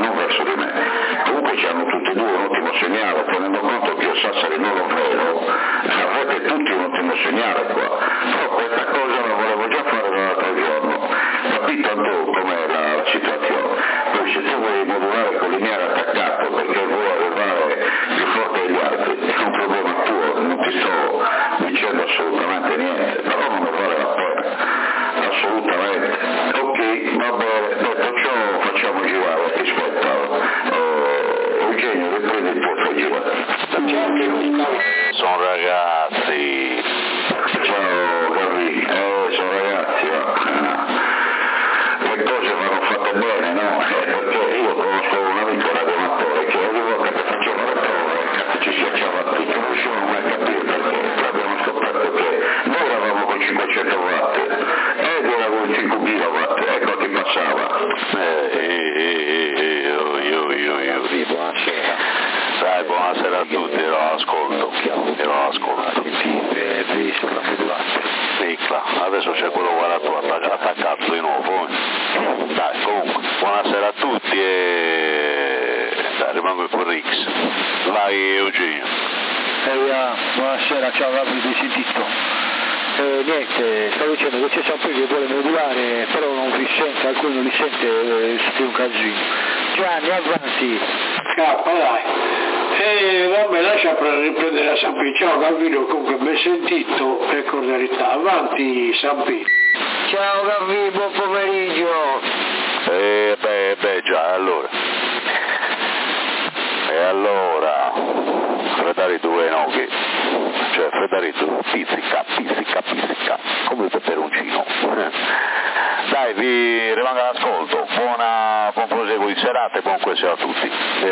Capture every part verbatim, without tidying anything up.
non verso di me. Comunque ci hanno tutti e due un ottimo segnale, tenendo conto che io Sassari non lo vedo, avete tutti un ottimo segnale qua, però questa cosa la volevo già fare dall'altro giorno, capito tu com'è la, la situazione? Poi se tu vuoi modulare con lineare attaccato perché vuoi arrivare più forte degli altri, è un problema tuo, non ti sto dicendo assolutamente niente, però non ne vale la pena, assolutamente. Ok, va bene, detto ciò facciamo girare, ti aspetto. Eh, Eugenio, riprendi il tuo fai girare. Sono ragazzi. Ciao Gavi, eh, sono ragazzi, ma le cose vanno fatte bene, no? Eh, perché io conosco un amico radioamatore che ogni volta che faceva le prove, cazzo ci si acciava tutto, non riuscivamo mai a capire perché, poi abbiamo scoperto che noi eravamo con cinquecento watt ed era con cinquemila watt, ecco che passava. Eh, eh, eh, eh, io, io, io, io. Sì, buonasera. Dai, buonasera a tutti, ero all'ascolto. Ero all'ascolto. Sì, sulla modulante. Piccola, adesso c'è quello guardato attaccato di nuovo. Dai, comunque, buonasera a tutti e dai, rimango con Rix. Vai Eugenio. Eh, buonasera, ciao Gabi, ti sentito. Eh, niente, stavo dicendo che c'è sempre che vuole modulare, però non li sente, alcuni non li sente, eh, siete un casino. Gianni, avanti. Cappa, dai. E vabbè, lascia riprendere la Sampi. Ciao Gavino, comunque ben sentito per cordialità. Avanti Sampi. Ciao Gavi, buon pomeriggio. Eh beh, beh già, allora. E allora, Freddarito e no che, cioè Freddarito pizzica, pizzica, pizzica, come il peperoncino. Dai, vi rimanga all'ascolto, buona, buon proseguo di serata e buon questo a tutti.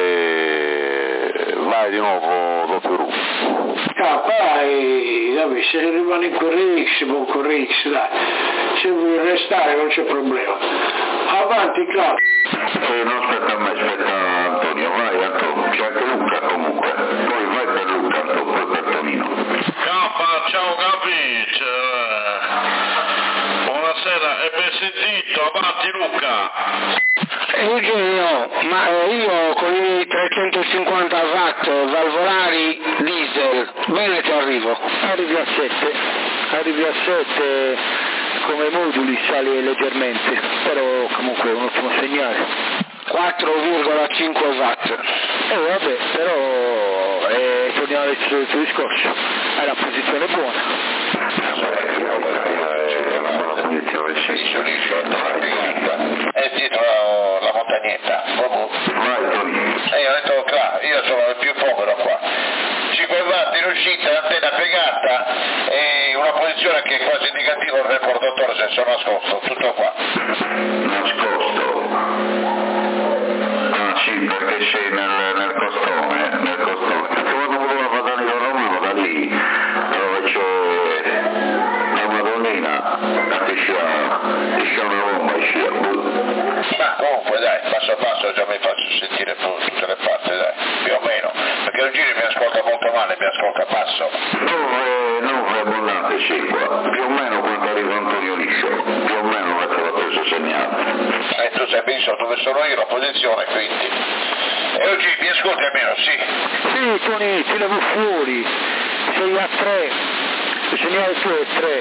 E vai di nuovo doppio Ru. Cappa, dai, vabbè, se rimane con Rix, buon con Rix, dai. Se vuoi restare non c'è problema. Avanti, Claudio. Eh, non aspetta a me, aspetta Antonio, vai Antonio, c'è anche Luca comunque, poi vai per Luca, Antonio, poi per Tonino. Cappa, ciao Gabi, buonasera, e ben sentito, avanti Luca. Eugenio, ma io con i trecentocinquanta watt valvolari diesel, bene ti arrivo. Arrivi a sette, arrivi a sette come moduli sali leggermente, però comunque è un ottimo segnale. quattro virgola cinque watt. Eh vabbè, però eh, torniamo al tuo discorso, è la posizione buona. È dietro la montagnetta. E io ho detto qua, io sono il più povero qua. cinque watt in uscita, antenna piegata e una posizione che è quasi negativa il reportatore senza nascosto, tutto qua. Nascosto? Ah sì, perché sei nel, nel costone, nel costone. Perché quando volevo la Padania Romano da lì, dove c'è la Madonnina, che c'è una bomba, c'è. Ma comunque dai, passo passo già mi faccio sentire tutte le parti, dai, più o meno, perché il giro mi ascolta molto male, mi ascolta basso. Dove non fai abbondante sì qua, più o meno quando arriva Antonio Liscio, più o meno metto la presa segnale. E tu sai benissimo dove sono io, la posizione quindi. E oggi mi ascolti almeno, sì? Sì, Tony, ti levo fuori, sei a tre, il segnale tuo è tre.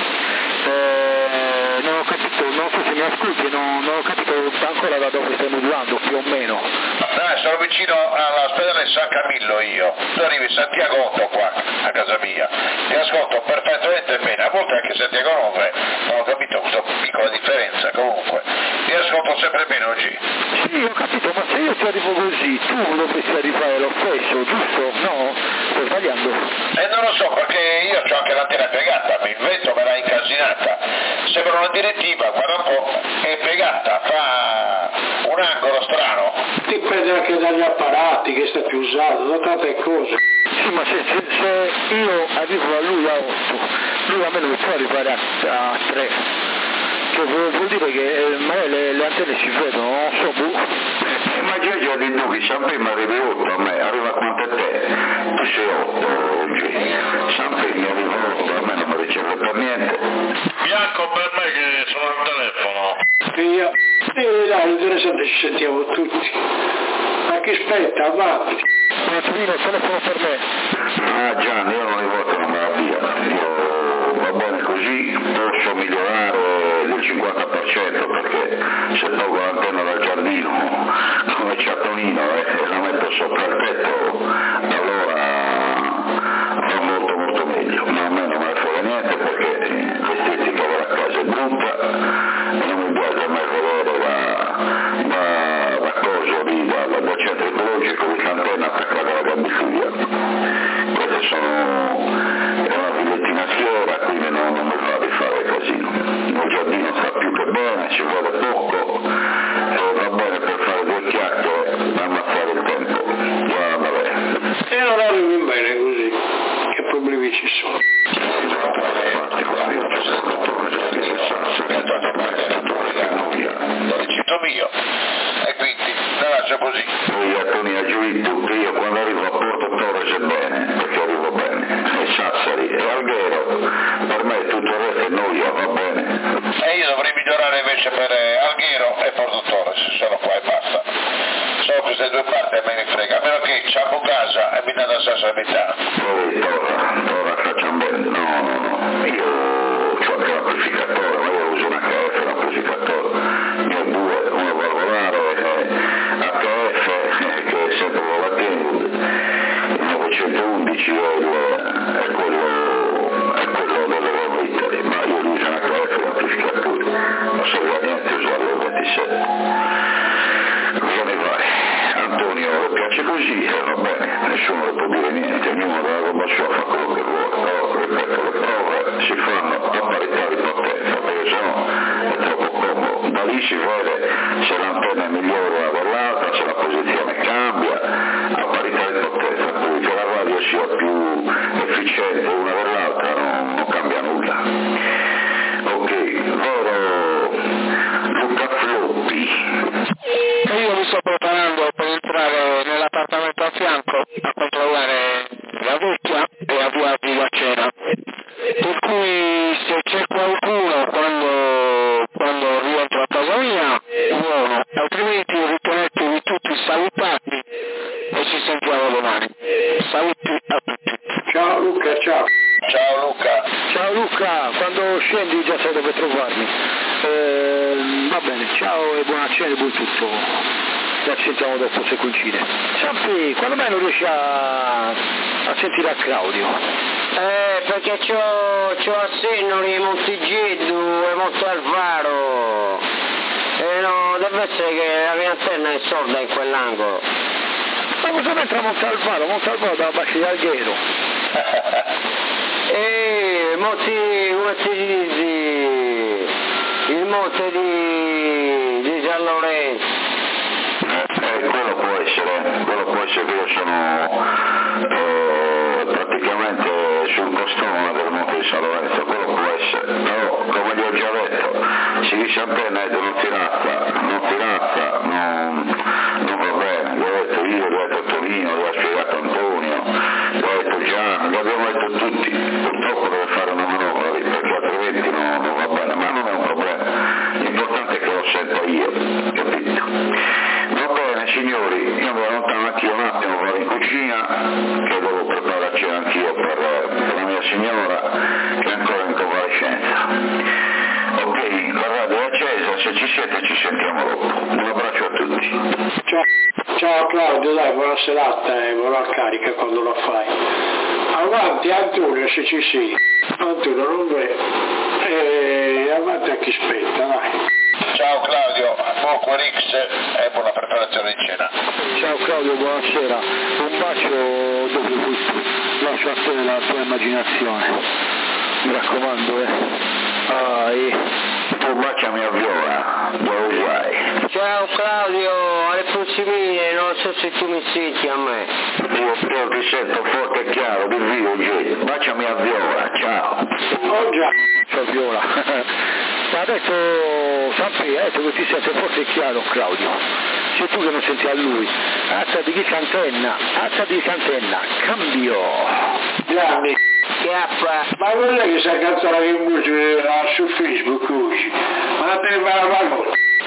Eh, non ho capito, non so se mi ascolti, non, non ho capito ancora da dove stai modulando, più o meno. Dai, sono vicino all'ospedale San Camillo io, tu arrivi a Santiago otto qua, a casa mia, ti ascolto perfettamente bene, a volte anche Santiago nove, non ho capito questa piccola differenza, comunque, ti ascolto sempre bene oggi. Sì, ho capito, ma se io ti arrivo così, tu dovresti arrivare lo stesso, giusto? No? Sto sbagliando? E non lo so, perché io ho anche l'antenna piegata, mi invento me l'ha incasinata, sembra una direttiva, guarda un po', è piegata, fa un angolo strano. Dipende anche dagli apparati che stai più usando, da tante cose. Sì, ma se, se, se io arrivo a lui a otto, lui a me non può arrivare a, a tre. Cioè vuol, vuol dire che eh, magari le, le antenne si vedono, non so, boh. Eh, ma già già di tu che San Primo arrivi otto a me, arriva quanto a te? Tu sei otto oggi, San Primo arriva otto, a me non mi riceve per niente. Bianco per me che sono al telefono. Io, E dai, interessante, ci sentiamo tutti. Ma chi aspetta, avanti. Un attimino, il telefono per me. Ah Gianni, io non li voto una malattia, io va bene così, posso migliorare del cinquanta per cento perché se tolgo l'antenna dal giardino come Ciattonino e eh, la metto sopra il tetto, allora va molto molto meglio, ma a me non me ne frega niente perché l'estetica della casa è brutta e non mi piace mai vedere la, la, la cosa lì da, da centro ecologico di l'antenna attaccata alla gambifuglia. Queste sono è una villettina schiera, quindi non, non mi fa di fare casino. Il giardino sta più che bene, ci vuole poco e va bene per fare due chiacchiere e ammazzare il tempo. Va bene. E l'orario va bene così, che problemi ci sono? L'oricito mio e quindi la lascio così. Poi a Toni aggiunto che io quando arrivo a Porto Torres è bene, perché arrivo bene, e Sassari e Alghero, per me tutto il resto è noia, va bene. E io dovrei migliorare invece per Alghero e Porto Torres, sono qua e basta. Solo queste due parti a me ne frega, a meno che c'ho casa e mi dà la stessa metà. Poi Torra, Torra facciamo bene, no, no, no, io ho anche l'amplificatore, ma io uso un H F l'amplificatore, ne ho due, uno valvolare e H F eh, che è sempre volatile, il novecentoundici è, il, è quello è quello delle valvole, ma io uso un H F l'amplificatore, non serve a niente usare il ventisette. Cosa ne fai? Antonio piace così e va bene, nessuno le può dire niente, ognuno dalla roba sua fa quello che vuole, però ripeto, le prove si fanno a parità di potenza, perché sennò è troppo comodo, da lì si vede se l'antenna è migliore una dell'altra, se la posizione cambia, a parità di potenza, quindi che la radio sia più efficiente una dell'altra non, non cambia nulla. Ok, loro Luca Floppi. Io mi sto preparando per entrare nell'appartamento a fianco a controllare la vecchia e avviarvi la cena. Per cui se c'è qualcuno quando, quando rientro a casa mia, buono, altrimenti ritenetevi tutti salutati e ci sentiamo domani. Saluti a tutti. Ciao Luca, ciao. Ciao Luca. Ciao Luca, quando scendi già sai dove trovarmi. Eh, va bene, ciao e buona cena e buon tutto. Ci sentiamo dopo se coincide. Ciampi, quando mai non riesci a, a sentire a Claudio? Eh, perché c'ho, c'ho a Sennoli, Montigeddu e Montalvaro. E no, deve essere che la mia antenna è sorda in quell'angolo. Ma cosa mentre a Montalvaro? Montalvaro dalla Bacca di Alghero. E Monti, come si dice? Il monte di, di San Lorenzo. Eh, quello può essere, quello può essere che io sono eh, praticamente sul costone del Monte di San Lorenzo, quello può essere, però come gli ho già detto, si dice antenna e non tirata, non tirata, non, non va bene, gli ho detto io, gli ho detto Tonino, gli ho spiegato Antonio, gli ho detto Gianni, gli abbiamo detto tutti, purtroppo deve fare una manovra perché altrimenti no, non va bene, ma non è un problema, l'importante è che lo sento io, capito? Va bene signori, io mi allontano anch'io un attimo, vado in cucina, che devo prepararci anch'io per, per la mia signora, che è ancora in convalescenza. Ok, la radio è accesa, se ci siete ci sentiamo dopo. Un abbraccio a tutti. Ciao, ciao Claudio, dai, buona serata e buona carica quando la fai. Avanti Antonio se ci sei. Antonio non vede. E avanti a chi aspetta, dai. Ciao Claudio, buon Querix e buona preparazione di cena. Ciao Claudio, buonasera. Un bacio dopo questo. Lascio a te la tua immaginazione. Mi raccomando, eh. Ah, e... Tu baciami a Viola, dove vai? Ciao Claudio, alle prossime, non so se tu mi senti a me. Io, io ti sento forte e chiaro, di vivo, G. Baciami a Viola, ciao. Oh già. Ciao Viola. Ma ha detto Sampi, ha detto che ti sente forte e chiaro Claudio. Sei tu che non senti a lui. Alzati di cantenna, alzati di cantenna, cambio. Gianni. Chiappa. Ma non è che si cazzato che musica su Facebook oggi? Ma te ne va la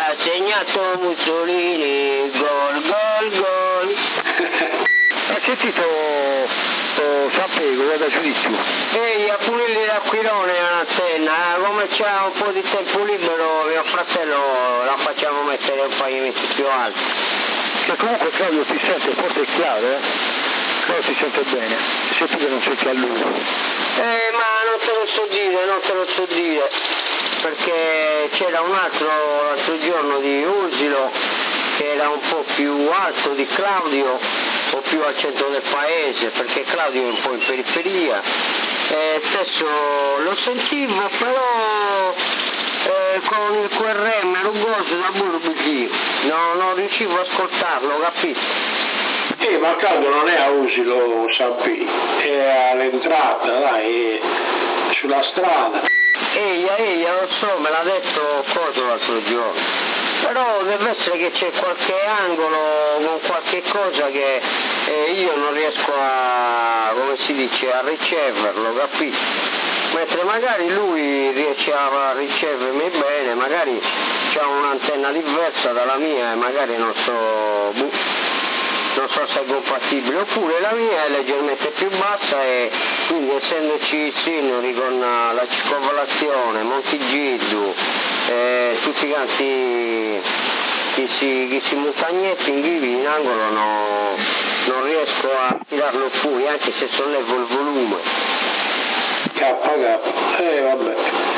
ha segnato Mussolini, gol, gol, gol. Hai sentito oh, Sampego, guarda giudizio? Ehi, a pulirli l'Aquilone all'antenna, come c'ha un po' di tempo libero mio fratello la facciamo mettere un paio di metri più alti. Che comunque Claudio ti sente, forse è chiaro, eh? Claudio si sente bene, se tu che non senti a lui. Eh, ma non te lo so dire, non te lo so dire, perché c'era un altro l'altro giorno di Usilo che era un po' più alto di Claudio, un po' più al centro del paese, perché Claudio è un po' in periferia. Eh, stesso lo sentivo, però eh, con il Q R M rugoso da Burbugi, no, non riuscivo a ascoltarlo, capito? Eh, ma Claudio non è a Usilo Sampi, è all'entrata, dai, è sulla strada. Eia, eia, lo so, me l'ha detto Coso l'altro giorno, però deve essere che c'è qualche angolo con qualche cosa che eh, io non riesco a, come si dice, a riceverlo, capito? Mentre magari lui riesce a ricevermi bene, magari c'ha un'antenna diversa dalla mia e magari non so, non so se è compatibile, oppure la mia è leggermente più bassa e quindi essendoci Sinuri con la circonvallazione, Montigiddu, eh, tutti quanti questi montagnetti in ghivi in angolo no, non riesco a tirarlo fuori anche se sollevo il volume. K K, eh vabbè,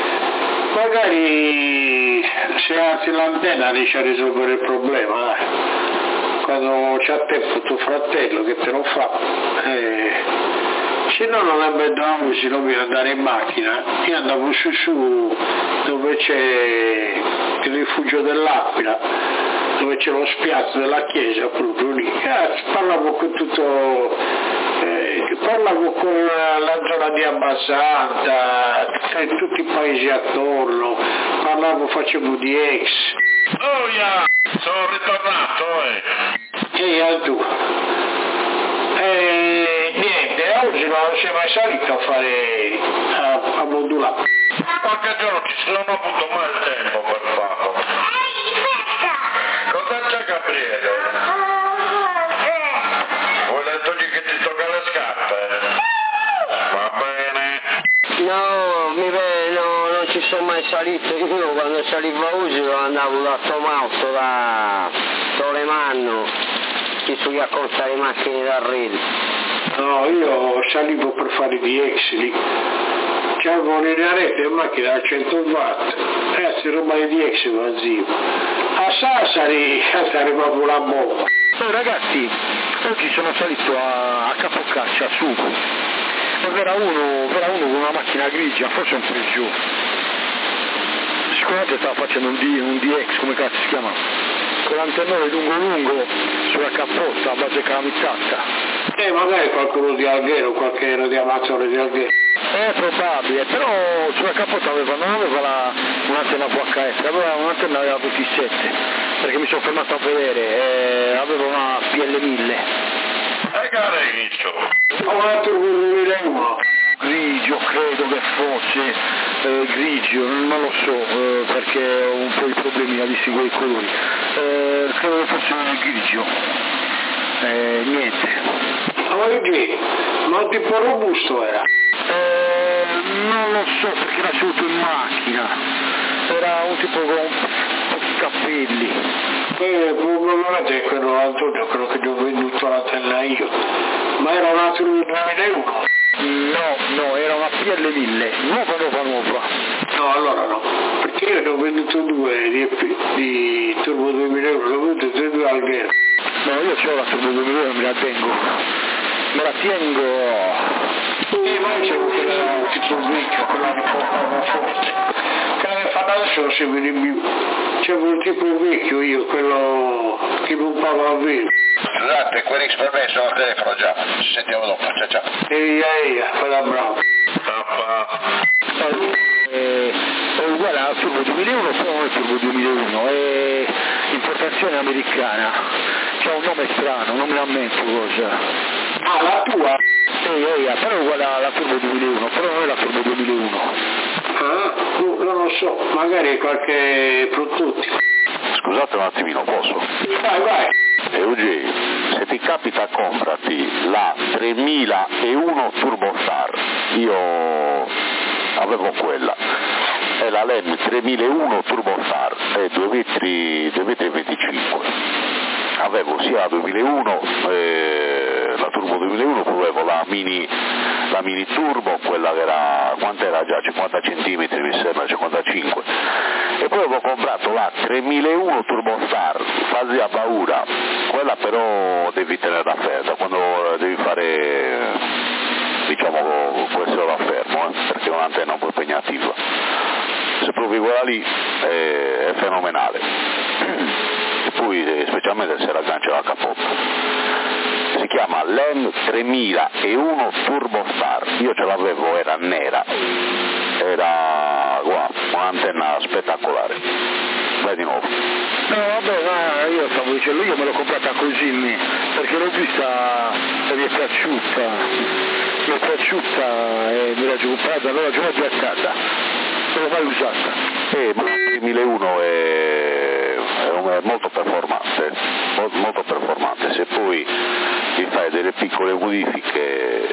magari se alzi l'antenna riesci a risolvere il problema, dai. Quando c'ha tempo tuo fratello che te lo fa, eh, se no non avrebbe dovuto si non viene andare in macchina, io andavo su su dove c'è il rifugio dell'Aquila, dove c'è lo spiazzo della chiesa proprio lì, eh, parlavo con tutto, eh, parlavo con la zona di Abbasanta, tutti i paesi attorno, parlavo, facevo di ex. Oh yeah, sono ritornato eh. E tu? E niente, oggi non sei mai salito a fare, a, a modulare. Qualche giorno ci non ho avuto mai il tempo per farlo. Cosa c'è Gabriele? Vuoi dirgli che ti tocca le scarpe? Va bene. No, mi ve- no, non ci sono mai salito, io quando salivo a Usilo andavo da Tomauto, da Tolemanno, chi sugli a contare le macchine da rete. No, io salivo per fare di ex lì. C'avevo una rete in macchina da cento watt, ragazzi roba di ex va zio. A Sassari arriva proprio la bomba. Oh, ragazzi, oggi sono salito a, a Capocaccia su. E era uno, era uno con una macchina grigia, forse un po' giù. Sicuramente stava facendo un, D, un D X, come cazzo si chiama? Con l'antennone lungo lungo sulla cappotta a base calamizzata. Eh, magari qualcuno di Alghero, qualche radioamatore di Alghero. È probabile, però sulla cappotta aveva, non aveva la, un'antenna V H F, aveva un'antenna aveva ventisette, perché mi sono fermato a vedere, eh, aveva una P L mille. E gareggiò. Ho fatto il duemilauno. Grigio, credo che fosse eh, grigio, non lo so, eh, perché ho un po' di problemi a distinguere i colori. Eh, credo che fosse grigio. Eh, niente. Ma che? Ma un tipo robusto era? Eh, non lo so perché era seduto in macchina. Era un tipo con pochi capelli. Eh, probabilmente è quello Antonio, quello che gli ho venduto l'antenna io. Ma era un altro del duemilauno? No, no, era una P L mille, nuova, nuova, nuova. No, allora no, perché io ne ho venduto due di, di Turbo duemilauno, ne ho venduto due al Alghero. No, io c'ho la Turbo duemilauno, me la tengo. Me la tengo. E poi c'è quella tipo vecchio, quella un po' forte. Quella che fa adesso non si vede più. C'è quel tipo vecchio io, quello che non parla a vero. Scusate, quelli per me sono al telefono già, ci sentiamo dopo, ciao ciao. Eia eia, quella brava. Eh, è uguale al Turbo duemilauno, però non è Turbo duemilauno, è importazione americana, c'ha un nome strano, non mi lamento cosa. Ah, la tua? Ehi, ehi, però è uguale alla Turbo duemilauno, però non è la Turbo duemilauno. Ah, non lo so, magari qualche prototipo. scusate un attimino, posso? Vai, vai. Eugenio, se ti capita comprati la tremilauno Turbostar, io avevo quella, è la Lem tremilauno Turbostar, è due litri e venticinque. Avevo sia la duemilauno, eh, la Turbo duemilauno, poi avevo la mini, la mini Turbo, quella che era, quant'era già, cinquanta centimetri mi sembra, cinquantacinque, e poi avevo comprato la tremilauno Turbostar, fazia paura, quella però devi tenerla ferma, quando devi fare, diciamo, può essere da fermo, eh, perché è un'antenna un po' impegnativa, se provi quella lì è, è fenomenale. E poi specialmente se raggancia la capotta. Si chiama Lem tremilauno Turbostar, io ce l'avevo, era nera, era guarda, un'antenna spettacolare. Vai di nuovo. No vabbè, ma io stavo dicendo, io me l'ho comprata così, perché l'ho vista e mi è piaciuta, mi è piaciuta e me l'ho comprata, allora già l'ho a casa, non l'ho mai usata. Eh, ma la tremilauno è, è molto performante, molto performante, se poi ti fai delle piccole modifiche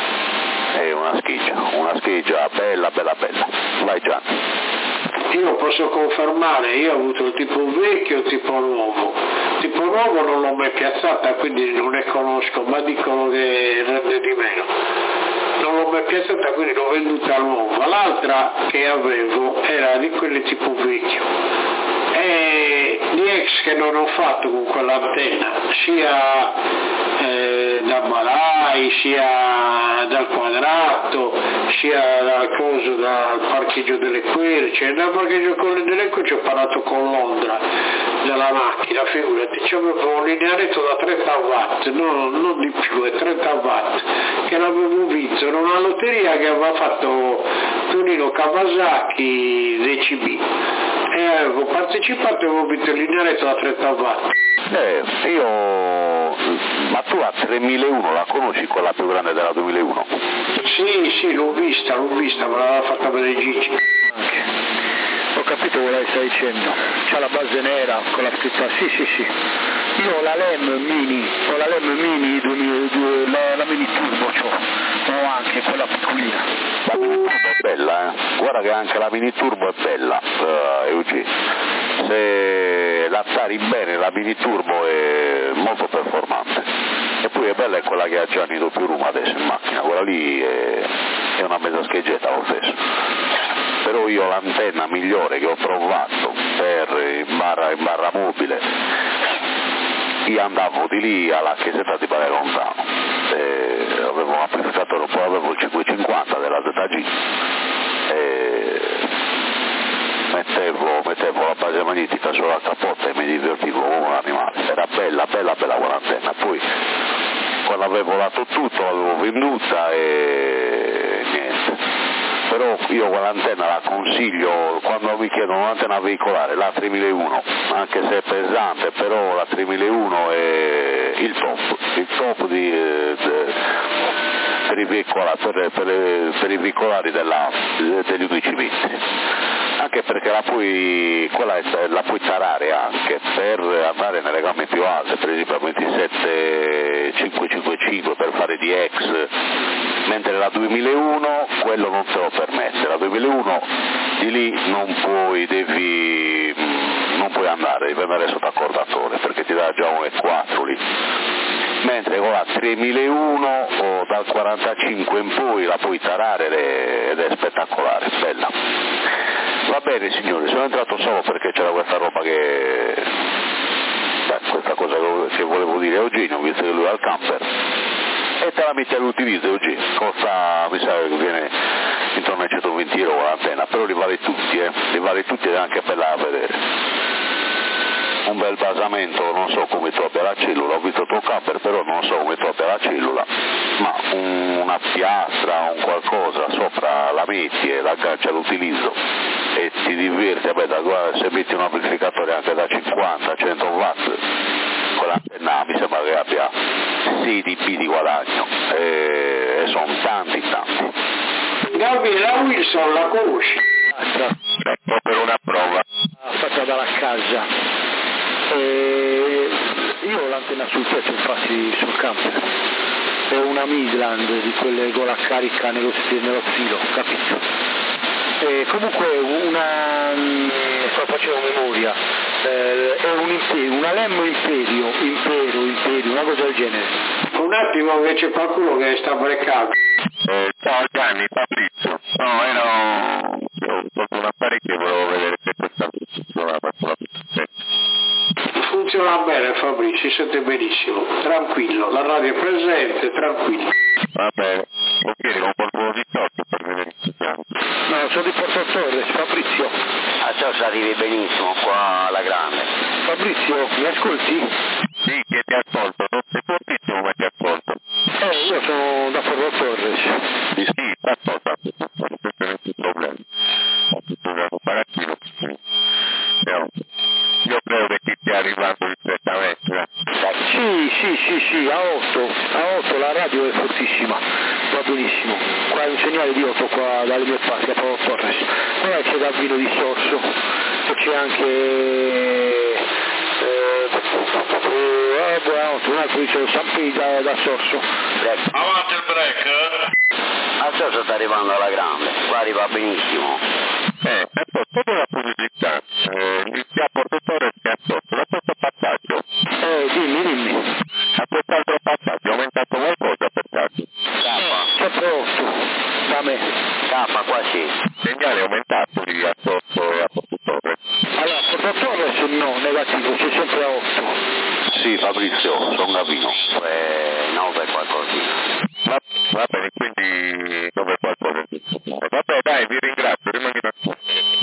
è una scheggia, una scheggia bella bella bella. Vai Gianni. Io posso confermare, io ho avuto il tipo vecchio e il tipo nuovo. Il tipo nuovo non l'ho mai piazzata, quindi non ne conosco, ma dicono che rende di meno. Non l'ho mai piazzata, quindi l'ho venduta nuova. L'altra che avevo era di quelle tipo vecchio. E di ex che non ho fatto con quell'antenna, sia eh, da Malai, sia dal Quadrato, sia dal coso, dal parcheggio delle Querce. Dal parcheggio delle Querce ho parlato con Londra della macchina, figurati, c'avevo un linearetto da trenta watt, no, non di più, è trenta watt, che l'avevo vinto in una lotteria che aveva fatto Tonino Kawasaki D C B. E avevo partecipato e avevo vinto il linearetto da trenta watt. Eh, io, ma tu la tremilauno la conosci, quella più grande della duemilauno? Sì, sì, l'ho vista, l'ho vista, me l'aveva fatta vedere Gigi. Ho capito quello che stai dicendo, c'ha la base nera con la scritta, sì sì sì, io ho la Lem Mini, ho la Lem Mini, la, la Mini Turbo c'ho, ho anche quella piccolina. La Mini Turbo è bella, eh? Guarda che anche la Mini Turbo è bella, uh, Eugenio. Se la tari bene la Mini Turbo è molto performante. E poi è bella è quella che ha Gianni doppio room adesso in macchina, quella lì è, è una mezza scheggetta lo stesso. Però io l'antenna migliore che ho trovato per in barra, in barra mobile, io andavo di lì alla chiesetta di Bale Lontano, e avevo un amplificatore, poi avevo il cinquecentocinquanta della Z G, e mettevo, mettevo la base magnetica sulla capotta e mi divertivo come un animale, era bella, bella, bella quell'antenna. Poi quando avevo dato tutto l'avevo venduta e niente. Però io quell'antenna la consiglio quando mi chiedono un'antenna veicolare, la tremilauno, anche se è pesante, però la tremilauno è il top, il top di, eh, de, per, i veicolari, per, per, per i veicolari della, degli undici metri. Anche perché la puoi, quella è, la puoi tarare anche per andare nelle gamme più alte, per esempio a ventisette cinquecentocinquantacinque per fare D X, mentre la duemilauno quello non te lo permette, la duemilauno di lì non puoi, devi, non puoi andare, devi andare sotto accordatore perché ti dà già un E quattro lì, mentre con la tremilauno o dal quarantacinque in poi la puoi tarare ed è spettacolare, bella. Va bene signori, sono entrato solo perché c'era questa roba che, beh, questa cosa che volevo dire a Eugenio, visto che lui è al camper, e te la metti all'utilizzo Eugenio, costa, mi sa che viene intorno ai centoventi euro l'antenna, però li vale tutti, eh, li vale tutti ed è anche bella da vedere. Un bel basamento, non so come tu abbia la cellula, ho visto il tuo camper, però non so come tu abbia la cellula, ma un, una piastra, un qualcosa sopra la metti e la agganci all'utilizzo e ti diverti, vabbè, da, guarda, se metti un amplificatore anche da cinquanta cento watt, con l'antenna mi sembra che abbia sei dB di guadagno, e, e sono tanti tanti. Gabriele, la Wilson la conosci? Ecco per una prova. fatta dalla casa. E io ho l'antenna sul tetto, infatti sul camper. È una Midland di quelle con la carica nello, nello filo, capito? E comunque una, sto facendo memoria, eh, è un imperio, una Lemmo Imperio, Impero, Imperio, una cosa del genere. Un attimo che c'è qualcuno che sta breccando. Eh, ciao Gianni, Fabrizio. No, ero... ho tolto un apparecchio e volevo vedere se questa funzionava sulla Funziona bene Fabrizio, si sente benissimo, tranquillo, la radio è presente, tranquillo. Va bene, lo chiedi con qualcuno di sotto per vedere se siamo. No, sono di Porto Torres, Fabrizio. A ciò ci arrivi benissimo qua alla grande. Fabrizio, mi ascolti? Sì, che ti ascolto, non sei fortissimo ma ti ascolto. Eh, io sono da Porto Torres. Sì, sì, ti ascolto, non c'è nessun problema. Ho tutto un comparativo. Io credo che ti stia arrivando direttamente. Eh. Sì, sì, sì, sì, a otto, a otto la radio è fortissima, va benissimo. Qua è un segnale di otto qua dalle mie parti a Porto Torres. Poi c'è Gavino di Sorso e c'è anche eh, eh, buonanotte, un altro dice San Pietro da, da Sorso. Avanti il break, eh? A ciò sta arrivando alla grande, qua arriva benissimo. Eh, ecco, sotto la pubblicità, eh, iniziamo a Porto Torres che ha sotto, da questo passaggio. Eh, dimmi, dimmi. A quest'altro passaggio è aumentato qualcosa per caso? Sempre otto, da me. K qua sì. Il segnale è aumentato lì a sotto e a Porto Torres. Allora, Porto Torres no, negativo, c'è sempre a otto. Sì, Fabrizio, sono Gavino. Eh, nove qualcosina. Va, va bene, quindi dove qualcosa di vabbè dai, vi ringrazio, rimani da qua.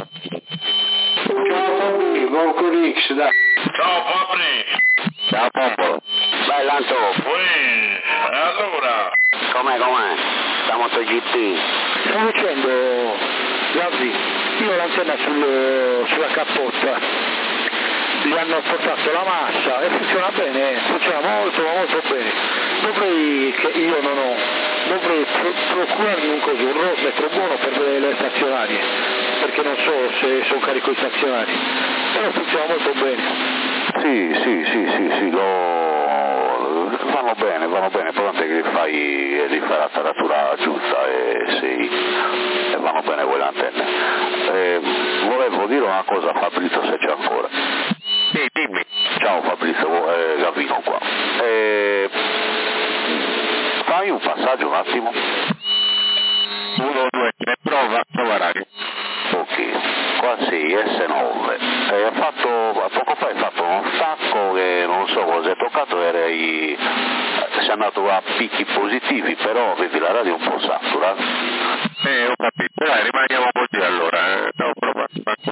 Ciao Fabri, buon con X, dai. Ciao Fabri! Ciao Pompolo. Vai Lanto, Ui, e allora? com'è com'è? Sta MotoGP. Stavo dicendo, Gavri, io ho l'antenna sul, sulla cappotta. Gli hanno portato la massa e funziona bene, funziona molto molto bene. Dovrei, che io non ho, dovrei pro- procurarmi un coso, un roadmetro buono per le, le stazionarie, perché non so se sono carico i stazionari, però funziona molto bene. Sì, sì, sì, sì, sì, lo... vanno bene, vanno bene, però che fai, rifai la taratura giusta e, sì, e vanno bene quelle antenne. Eh, volevo dire una cosa a Fabrizio se c'è ancora. Sì, dimmi. Ciao Fabrizio, eh, Gavino qua. Eh, fai un passaggio un attimo. Uno, due, tre, prova, prova radio. Ok, qua sei S nove. Eh, ha fatto, poco fa hai fatto uno stacco che non so cosa hai toccato, eri, sei andato a picchi positivi, però vedi la radio un po' satura. Eh, ho capito, dai, rimaniamo così allora, eh. No, prova,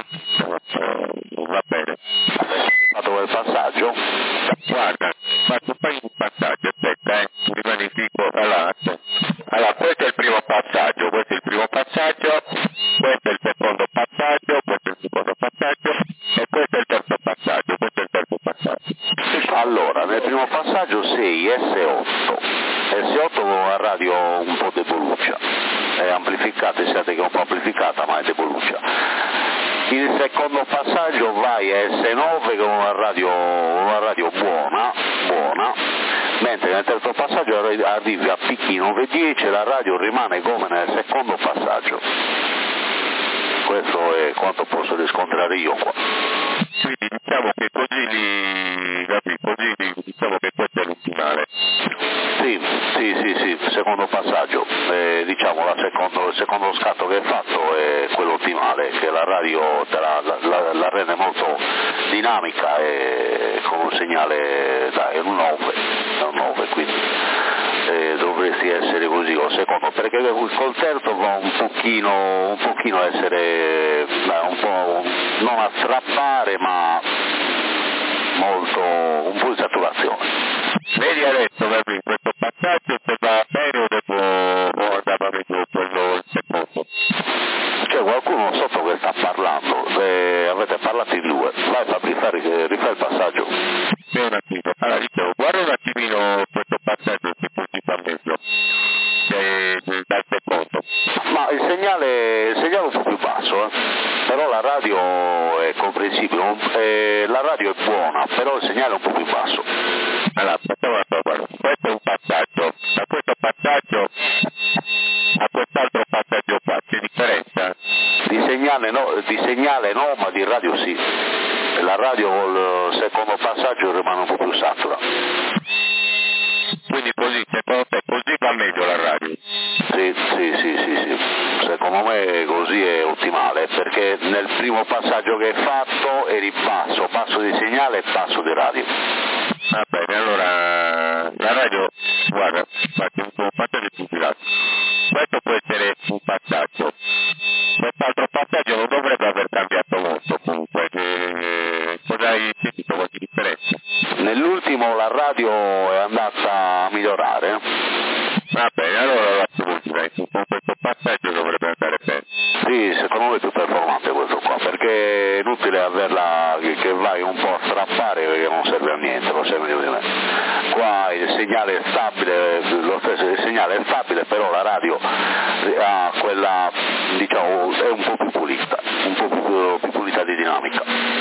va bene. Hai fatto quel passaggio? Guarda, faccio poi un passaggio, aspetta, eh, rimani fico, allora, allora, questo è il primo passaggio, questo è il primo passaggio, questo è il secondo passaggio, questo è il secondo passaggio, e questo è il terzo passaggio, questo è il terzo passaggio. Allora, nel primo passaggio sei S otto, S otto con una radio un po' deboluccia, è amplificata, siate che è un po' amplificata ma è deboluccia. Il secondo passaggio vai a S nove con una radio, una radio buona, buona, mentre nel terzo passaggio arrivi a picchi nove dieci e la radio rimane come nel secondo passaggio. Questo è quanto posso riscontrare io qua. Quindi diciamo che così li, così li, diciamo che questo è l'ottimale. Sì, sì, sì, sì, secondo passaggio, eh, diciamo la secondo, il secondo scatto che hai fatto è quello ottimale, che la radio te la, la, la rende molto dinamica e con un segnale, dai, è un nove, è un nove, quindi eh, dovresti essere così o secondo, perché col terzo va un pochino, un pochino essere, dai, un po', non a strappare ma molto, un po' di saturazione. Vedi adesso, in questo passaggio se va bene o dopo o andava meglio quello il secondo? C'è qualcuno sotto che sta parlando, eh, avete parlato in due, vai Fabri, fai, rifai il passaggio. Sì, un attimo, allora dicevo, guarda un attimino questo passaggio se poi si fa meglio, eh, dal secondo. Ma il segnale, il segnale è un po' più basso, eh? Però la radio è comprimibile. comprensibile, eh, la radio è buona, però il segnale è un po' più basso. Allora, questo è un passaggio, da questo passaggio a quest'altro passaggio qua, c'è differenza? Di segnale no, di segnale no, ma di radio sì. La radio col secondo passaggio rimane un po' più satura. Quindi così, secondo te, così va meglio la radio? Sì, sì, sì, sì, sì. Secondo me così è ottimale, perché nel primo passaggio che hai fatto eri basso, basso di segnale e basso di radio. Va bene, allora la radio, guarda, faccio un passaggio più filato. Questo può essere un passaggio. Quest'altro passaggio non dovrebbe aver cambiato molto comunque. Eh, cosa hai sentito? Qualche differenza? Nell'ultimo la radio è andata a migliorare. Va bene, allora la musica con questo passaggio dovrebbe andare bene. Sì, secondo me è più performante questo qua, perché è inutile averla che, che vai un po' a strappare perché non serve a niente, lo sai meglio di me. Qua il segnale è stabile, lo stesso il segnale è stabile, però la radio ha quella, diciamo, è un po' più pulita, un po' più, più pulita di dinamica.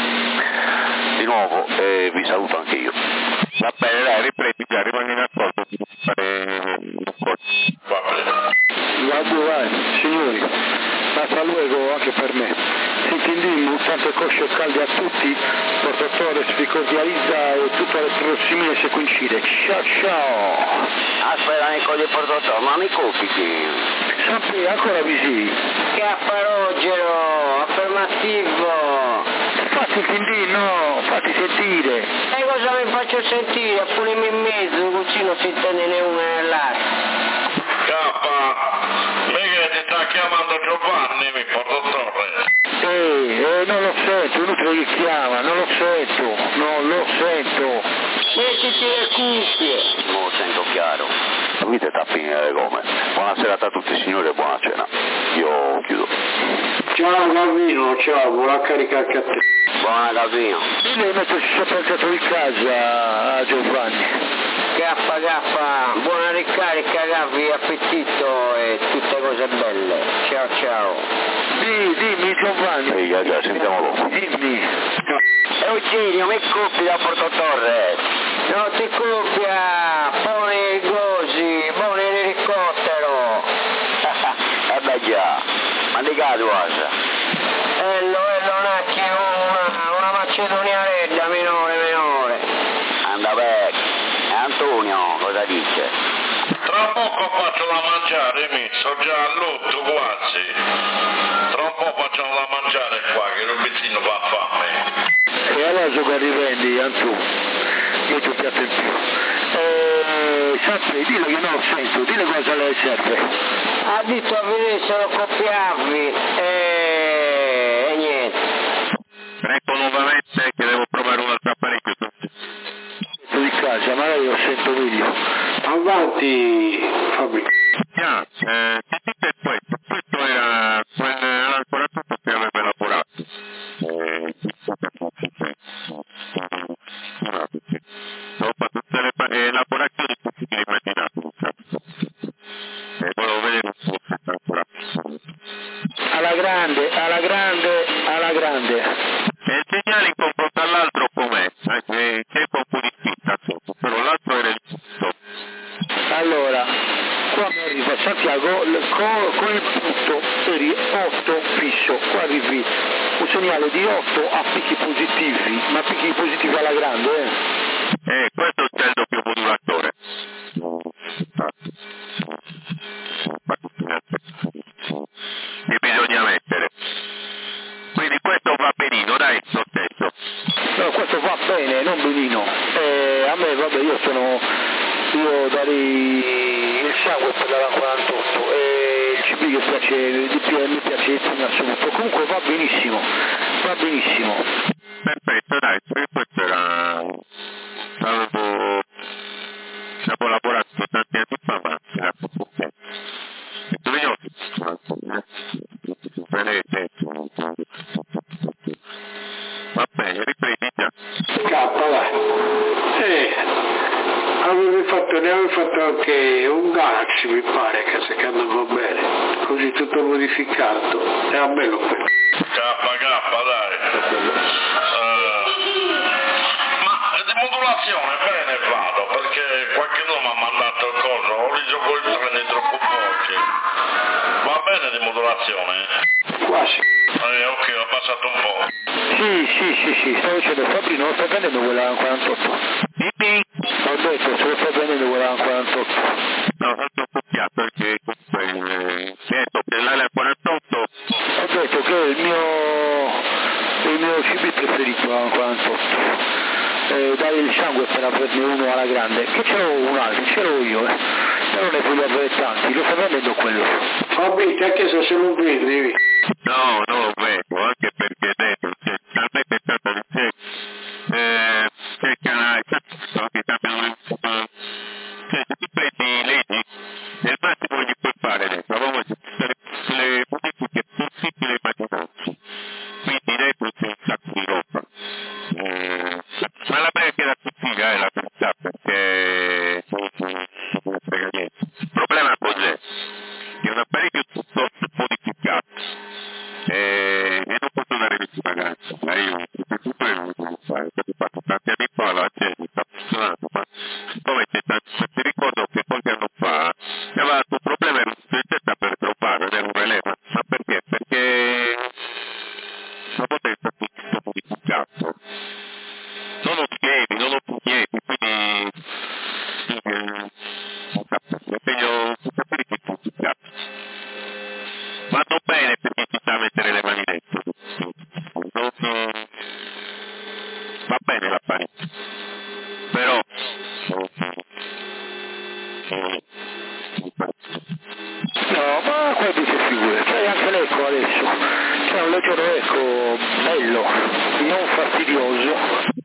Di nuovo eh, vi saluto anche io. Va bene, dai, riprendi, già, rimani in ascolto, ti devo fare un po'. Va bene. Vado, vai, signori, hasta luego anche per me. Sentindimmo, tante cosce calde a tutti, Porto Torres vi cordializza e tutto alle prossime se coincide. Ciao ciao! Aspetta amico di Porto Torres, ma mi compiti? Sempre ancora visì. Che affarogero, affermativo! Fatti sentire, no, fatti sentire. E cosa mi faccio sentire? Pure in mezzo, così non si intende né una né l'altra. Cappa, mica ti sta chiamando Giovanni, mi Porto Torres. Eh, eh, non lo sento, inutile che chiama, non lo sento, non lo sento. Mettiti le cuffie. Non lo sento chiaro. Capite tappine come? Buonasera a tutti signori e buona cena. Io chiudo. Ciao Gavino, ciao, buona carica anche a te. Buona Gavino. Dile di mettersi sopra il tetto di casa a Giovanni. Gaffa, gaffa, buona ricarica, gaffi, appetito e tutte cose belle. Ciao, ciao. Di, dimmi Giovanni. Ehi, già, già, sentiamo dopo. Dimmi. Eugenio, mi coppi da Porto Torres. Non ti coppia, pone i gosi, pone l'elicottero. Eh beh già, ma di che cosa? Ello, ello, nacchi una, una Macedonia redda, minore, minore. Anda bene. Antonio, cosa dice? Tra poco faccio da mangiare, mi sto già all'otto quasi. Tra un po' facciamo da mangiare qua, che il pizzino fa fame. E allora gioca rivendi, Antu. Metti un piatto in più. Eh, Sappi, dillo che non lo sento, dillo cosa le serve. Ha detto a vedere se lo copiavi e... e niente. Ecco nuovamente che devo provare un altro apparecchio. Di casa, magari lo sento meglio. Avanti Fabrizio. Già, eh, sentite questo, questo era, era ancora tutto che aveva elaborato. Eh, dopo tutte le eh, elaborazioni possibili immaginate, e volevo vedere un po' se sta ancora. Alla grande, alla grande, alla grande. E il segnale in confronto all'altro com'è? Eh, c'è un po' di spinta sotto, però l'altro era il giusto. Allora, qua mi arriva Santiago con, con il punto eri otto fisso, qua arrivi un segnale di otto a picchi positivi, ma picchi positivi alla grande, eh? Eh, questo c'è il doppio modulatore. Che bisogna mettere. Quindi questo va benino, dai, lo stesso. No, questo va bene, non benino. Eh, a me, vabbè, io sono... io darei il sangue per la quarantotto e il C B che piace, di più mi piace in assoluto. Comunque va benissimo, va benissimo. Perfetto, dai, questo era... Avevo... Avevo lavorato tanti anni fa, ma era poco tempo. E tu io... Va bene, riprendi già. Cappa, vai. Eh, avevi fatto, ne avevi fatto anche un Galaxy, mi pare, che se che andava bene. Così tutto modificato. Era bello quello. Cappa, cappa, dai. modulazione, bene vado, perché qualcuno mi ha mandato il coso, ho riso con i treni troppo forti. Va bene di modulazione? Quasi. Eh, ok, ho abbassato un po'. Sì, sì, sì, sì, stavo dicendo Fabri non lo sta prendendo quella quarantotto. Dimmi. Ho detto, se lo sta prendendo quella quarantotto. No, sono scoppiato perché comunque eh, detto che l'A quarantotto. Ho detto che è il mio, il mio C B preferito la quarantotto. Eh, dare il sangue per averne uno alla grande, che ce l'ho un altro, ce l'ho io, eh. Però ne voglio avere tanti, lo sta prendendo quello. Fabri, ti ha chiesto se lo vedi? No, non lo vedo, anche perché detto, cioè, talmente tanto di sé, eh, c'è canale, sono che cambiano, cioè, se tu prendi leggi, nel massimo gli puoi fare adesso, avevamo tutte le, le modifiche possibili e immaginabili, quindi dentro c'è un sacco di roba. Eh, ma la meglio da tutti è la verità, perché non non frega niente. Il problema cos'è? Che è un apparecchio tutto modificato e, e non posso dare nessuna garanzia, ma io tutto è venuto fare, perché ho fatto tanti anni fa, la gente sta funzionando, ma come c'è tanto, ti ricordo che qualche anno fa aveva un problema, ero in testa per droppare, non era un releva, ma perché? Perché una volta è stato tutto modificato, non lo spieghi, non lo spieghi, quindi eh, è meglio sapere che è modificato. Vanno bene perché si sa mettere le mani dentro, non, non, va bene l'apparecchio, però non, non, No, ma qua dice figure, c'è anche l'eco adesso, c'è un leggero eco bello, non fastidioso.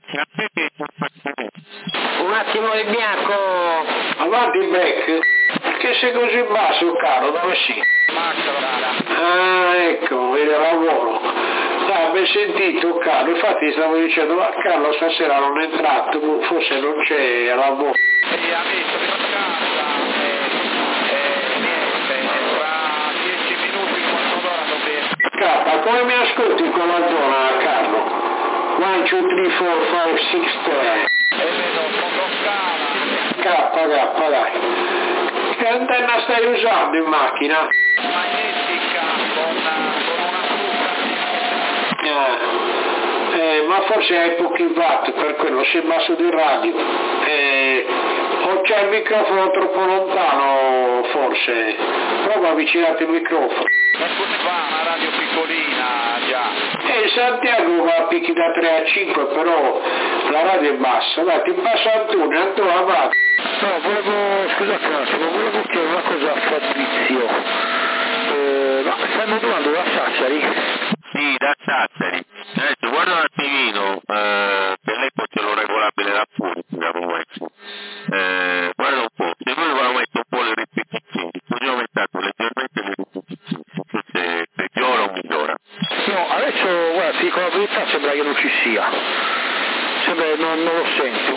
Un attimo di bianco. Avanti Beck, perché sei così basso caro, dove sei? Ah, ecco, vedi lavoro. Ah, ben sentito Carlo, infatti stavo dicendo, ma Carlo stasera non è entrato, forse non c'è a lavoro. Sì, ha visto che a casa e, e niente, tra dieci minuti, un quarto d'ora dove... K, come mi ascolti con la zona Carlo? uno, due, tre, quattro, cinque, sei, sette. E vedo fondo scala. K, K, dai. Che antenna stai usando in macchina? Magnetica con, con una frusta. Eh, eh, ma forse hai pochi watt, per quello sei basso di radio. Eh, o c'è il microfono troppo lontano, forse. Prova a avvicinare il microfono. Ma come va? Una radio piccolina, già. Eh, Santiago va a picchi da tre a cinque, però la radio è bassa. Dai, ti passo Antonio, Antonio avanti. No, volevo, scusate un attimo, volevo chiedere una cosa a Fabrizio. Eh, ma stai modulando da Sassari? Sì, da Sassari. Adesso guarda un attimino, eh, per lei poi ce l'ho regolabile da fuori, abbiamo messo. Eh, guarda un po', se noi avevamo messo un po' le ripetizioni, poi ho aumentato leggermente le ripetizioni, non so se peggiora o migliora. No, adesso guarda, ti dico la verità, sembra che non ci sia. Sembra che non, non lo sento.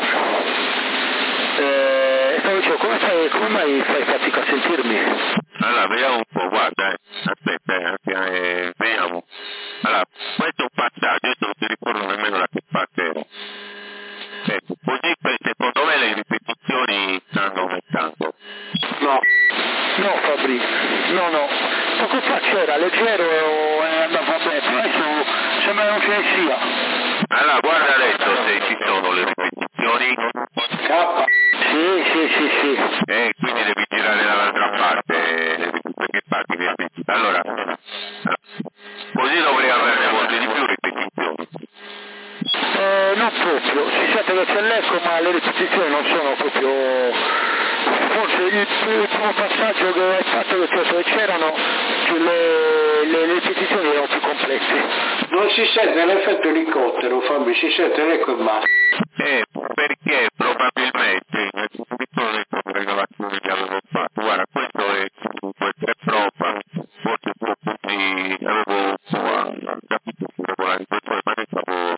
Eh, stavo dicendo, come, fai, come mai fai fatica a sentirmi? Allora, vediamo un po', guarda, eh. aspetta, eh, eh, vediamo. Allora, questo è un passaggio, adesso non ti ricordo nemmeno da che parte era. Ecco, così secondo me le ripetizioni stanno aumentando. No. No Fabri, no no, poco fa c'era leggero e andava bene, però adesso sembra che non ce ne sia. Allora, guarda adesso se ci sono le ripetizioni. K. Sì, sì, sì, sì. E quindi devi girare dall'altra parte, perché parti via. Allora, così dovrei averne molte di più ripetizioni. Eh, non proprio, si sente che c'è l'eco ma le ripetizioni non sono proprio... Forse il, il primo passaggio che hai fatto che cioè, c'erano le, le, le ripetizioni erano più complesse. Non si sente l'effetto elicottero, Fabio, si sente l'eco e basta. Eh, perché probabilmente nel subito le regolazioni che avevo fatto, guarda, questo è comunque tre prova, forse un po' così, avevo un po' capito su regolare questo, ma adesso avevo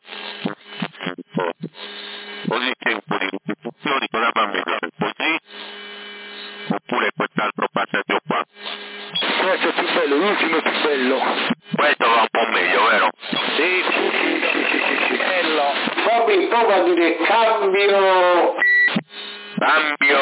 così c'è un po' di ripetizioni, cosa va meglio, così oppure quest'altro passaggio qua? Questo è più bello, l'ultimo è più bello. Questo va un po' meglio, vero? Sì, sì, sì, sì, sì, sì, sì. Bello. Fabio, prova a dire cambio. Cambio.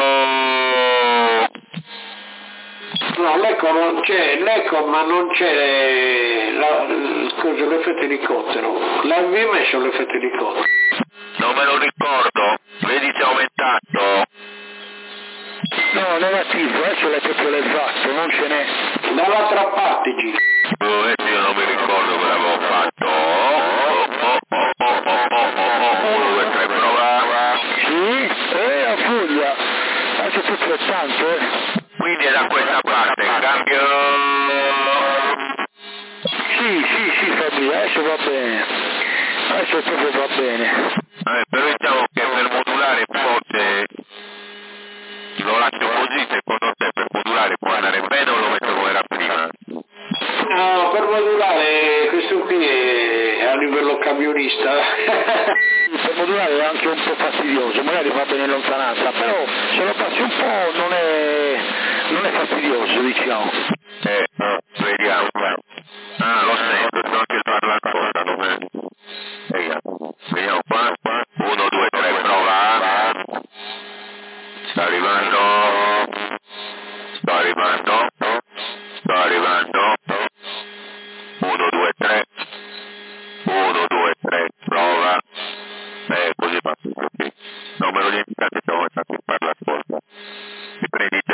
No, l'eco non c'è, l'eco ma non c'è la, cosa, l'effetto elicottero. L'avevi messo l'effetto elicottero? Non me lo ricordo, vedi se è aumentato. No, negativo, adesso l'hai proprio levato, non ce n'è. Dall'altra parte, Gino. Adesso io non mi ricordo cosa avevo fatto. Oh, oh, oh, oh, oh, oh, oh, uno, due, tre, prova. Sì, eh, a foglia. Adesso tutto è tanto, eh. Quindi è da questa parte, cambio. Sì, sì, sì, Fabio, adesso va bene. Adesso proprio va bene. Eh, però diciamo che per modulare forse lo lascio così, secondo te per modulare può andare bene o lo metto come era prima? No, per modulare questo qui è a livello camionista. Per modulare è anche un po' fastidioso, magari va bene in lontananza, però se lo passi un po' non è, non è fastidioso, diciamo. Eh, vediamo. Ah, lo sento, sto anche parlando ancora, non è... Vediamo, vediamo qua, qua, uno, due, tre, prova. Sta arrivando, sto arrivando, sto arrivando, uno, due, tre, uno, due, tre, prova. Eh, così va tutto qui. Non me lo dimenticate che ho stato in parla ascolta. Mi prendi già.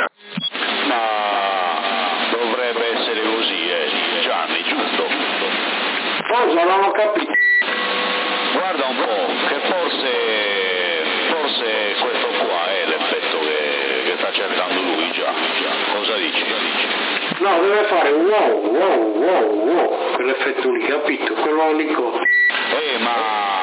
Ma dovrebbe essere così, eh, Gianni, giusto? Cosa non ho capito? Guarda un po', che forse, forse questo qua è l'effetto che, che sta cercando lui già. Cosa dici? No, deve fare wow, wow, wow, wow, quell'effetto lì, capito? Quello lì cosa? Eh, ma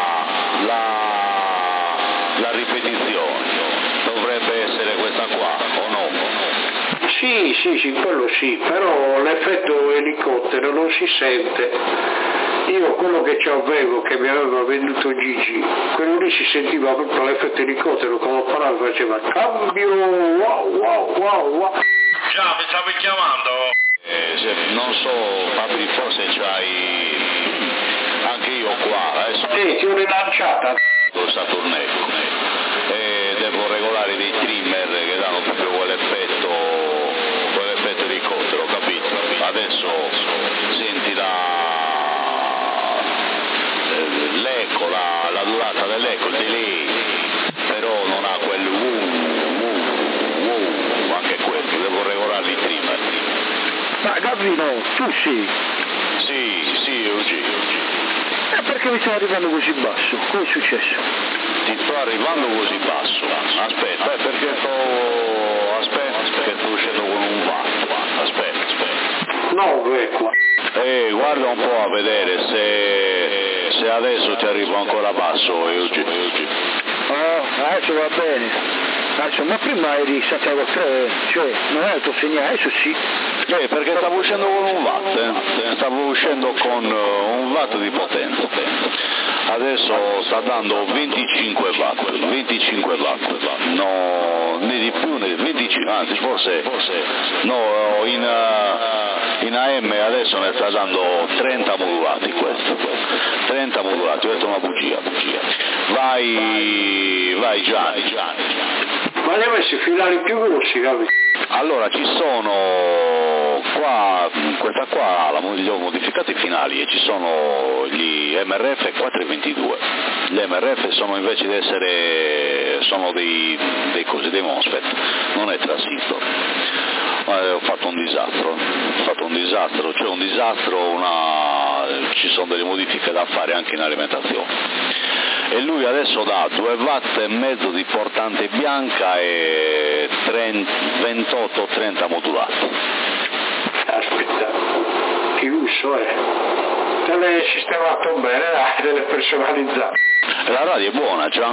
la, la ripetizione dovrebbe essere questa qua, o no? Sì, sì, sì, quello sì, però l'effetto elicottero non si sente. Io quello che ci avevo, che mi aveva venduto Gigi, quello lì si sentiva proprio l'effetto elicottero, come parlava faceva cambio, wow, wow, wow, wow. Già, mi stavi chiamando? Eh, se, non so, Fabri, forse c'hai anche io qua, adesso Sì, ti ho rilanciata. lo Saturnecco e devo regolare dei trimmer che danno proprio quell'effetto, quell'effetto elicottero, capito? Adesso senti la l'eco, la, la durata dell'eco, il delay, però non ha quel wow, wow, wow, anche quello, devo regolare i trimmer. Ma Gavrino, tu sì. Sì, sì, Eugi. Eh, perché mi stai arrivando così basso? Come è successo? Ti sto arrivando così basso. Aspetta, eh, perché sto... Aspetta, perché sto uscendo con un watt. Aspetta, aspetta. nove qua. Eh, guarda un po' a vedere se, se adesso ti arrivo ancora basso, Eugi. Oh, adesso va bene. Adesso, ma prima eri sette a tre, cioè non è il tuo segnale, adesso sì. Eh, perché stavo uscendo con un watt, eh. Stavo uscendo con uh, un watt di potenza. Adesso sta dando venticinque watt, venticinque watt, no, né di più né di venticinque, anzi forse, forse no, in, uh, in A M adesso ne sta dando trenta modulati questo, trenta modulati, questa è una bugia, bugia. Vai, vai Gianni, Gianni. Ma li hai messi filari più grossi, capito? Allora ci sono qua, questa qua la li ho modificati finali e ci sono gli M R F quattrocentoventidue. Gli M R F sono invece di essere sono dei, dei cosi, dei MOSFET, non è transistor. Eh, ho fatto un disastro, ho fatto un disastro, cioè un disastro, una... ci sono delle modifiche da fare anche in alimentazione. E lui adesso dà due watt e mezzo di portante bianca e ventotto trenta modulati. Aspetta, che uso è? Te l'hai sistemato bene, dai, delle personalizzate. La radio è buona già?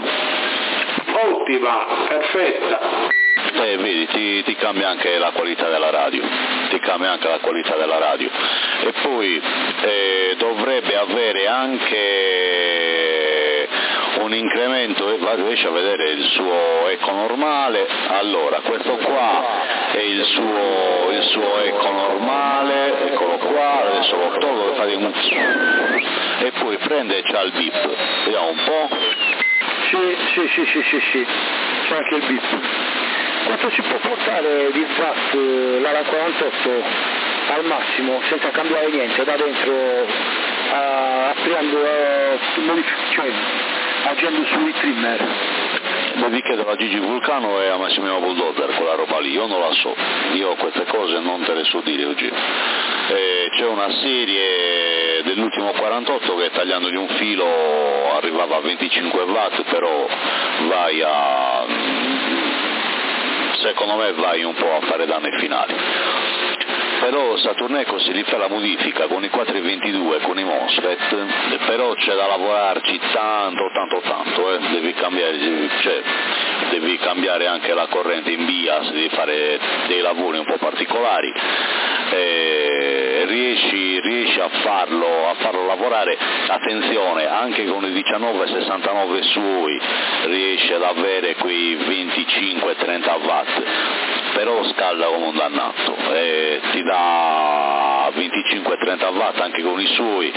Ottima, perfetta. Eh, vedi, ti, ti cambia anche la qualità della radio, ti cambia anche la qualità della radio. E poi eh, dovrebbe avere anche un incremento, e riesci a vedere il suo eco normale. Allora, questo qua è il suo, il suo eco normale, eccolo qua, adesso lo tolgo e fa di un... e poi prende e c'ha il bip, vediamo un po'. Sì, sì, sì, sì, sì, sì, c'è anche il bip. Quanto si può portare di watt l'ala quarantotto al massimo senza cambiare niente da dentro, uh, aprendo, uh, modific- cioè agendo sui trimmer? Le vicche della Gigi Vulcano e a Massimiliano Bulldozer, quella roba lì, io non la so, io queste cose non te le so dire oggi. Eh, c'è una serie dell'ultimo quarantotto che tagliandogli un filo arrivava a venticinque watt, però vai a, secondo me vai un po' a fare danni finali. Però Saturneco si rifà la modifica con i quattrocentoventidue, con i MOSFET, però c'è da lavorarci tanto, tanto, tanto, eh. devi, cambiare, cioè, devi cambiare anche la corrente in BIAS, devi fare dei lavori un po' particolari, eh, riesci, riesci a, farlo, a farlo lavorare, attenzione, anche con i diciannove sessantanove suoi riesci ad avere quei venticinque trenta watt, però scalda come un dannato, eh, ti dà venticinque trenta watt anche con i suoi,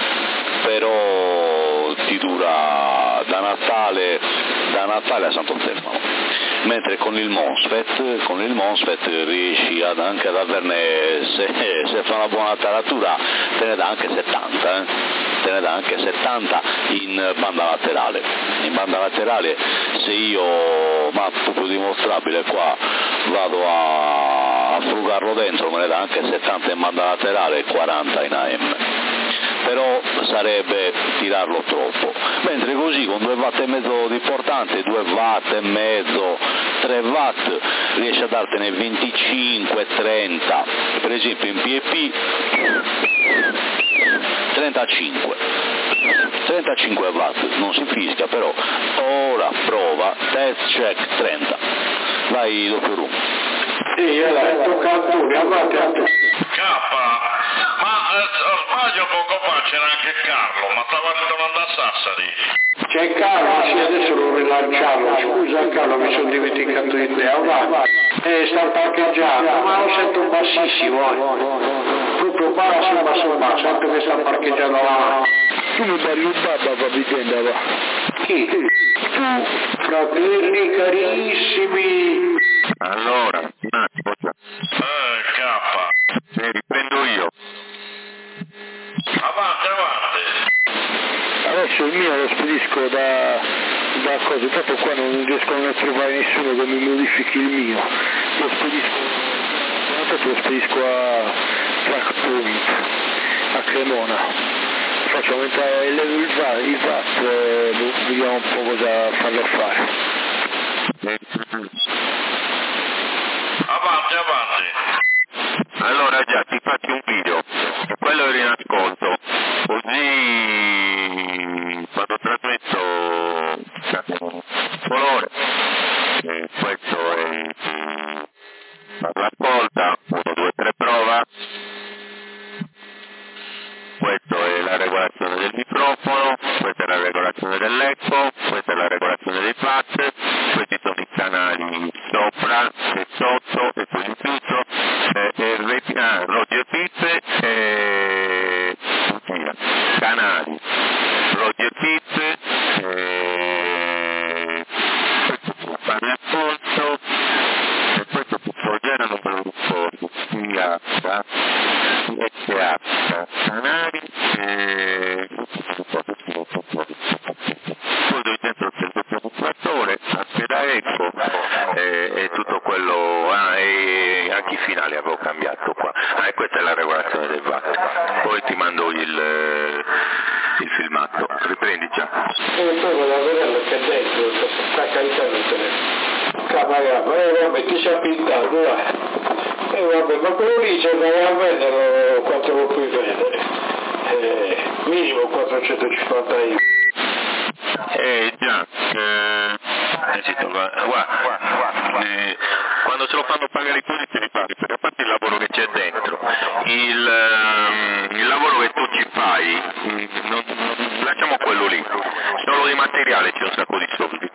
però ti dura da Natale, da Natale a Santo Stefano, mentre con il MOSFET, con il MOSFET riesci ad, anche ad averne, se, se fa una buona taratura te ne dà anche settanta, eh? te ne dà anche settanta in banda laterale, in banda laterale se io, ma proprio dimostrabile qua, vado a, a frugarlo dentro me ne dà anche settanta in banda laterale e quaranta in A M, però sarebbe tirarlo troppo, mentre così con due watt e mezzo di portante, due watt e mezzo, tre watt riesce a dartene venticinque trenta, per esempio in P E P trentacinque trentacinque watt, non si fischia, però ora prova, test check trenta, vai doppio room. Sì, io l'ho detto Cantoni, avanti a tu. K, ma eh, sbaglio poco fa c'era anche Carlo, ma stava ritornando a Sassari. C'è Carlo, sì, adesso lo rilanciamo, scusa Carlo, mi sono dimenticato di te, avanti. Eh, sta parcheggiando, ma lo sento bassissimo, eh. proprio basso, basso, basso, sento che sta parcheggiando là. Tu mi parli il babba, papitenda, va. Chi? Tu, fratelli carissimi. Allora, un attimo, Eh, K. se riprendo io. Avanti, avanti. Adesso il mio lo spedisco da, da cose, tanto qua non riesco a non trovare nessuno che mi modifichi il mio, lo spedisco, tanto lo spedisco a Trackpoint, a Cremona, faccio aumentare il, il, watt, il watt e vediamo un po' cosa farlo fare. Avanti, avanti. Allora già ti faccio un video, quello era in ascolto, così quando trasmetto colore, e questo è l'ascolta, uno, due, tre prova, questo è la regolazione del microfono, questa è la regolazione dell'eco, questa è la regolazione dei watt, questi sono i canali sopra e sotto e poi in tutto, e, e, ah, Roger Pitt e canali Roger Pitt e parla ascolto e questo tutto il genere non me lo ricordo, C H S H canali e poi dove dentro c'è il doppio mostratore, la scheda eco e, e tutto quello, ah, e anche i finali avevo cambiato qua, ah, e questa è la regolazione del watt, poi ti mando il, il filmato, riprendi già. E poi voglio vedere che dentro sta caricando il telefono. Camera, eh vabbè, ti sei pintato, dai. E vabbè, ma quello lì c'è da vendere quanto lo puoi vendere? Eh, minimo quattrocentocinquanta euro. Eh già, eh, eh sì, guarda, guarda eh, quando se lo fanno pagare i quelli te li paghi, perché a parte il lavoro che c'è dentro, il, um, il lavoro che tu ci fai, non, non, lasciamo quello lì, solo di materiale c'è un sacco di soldi.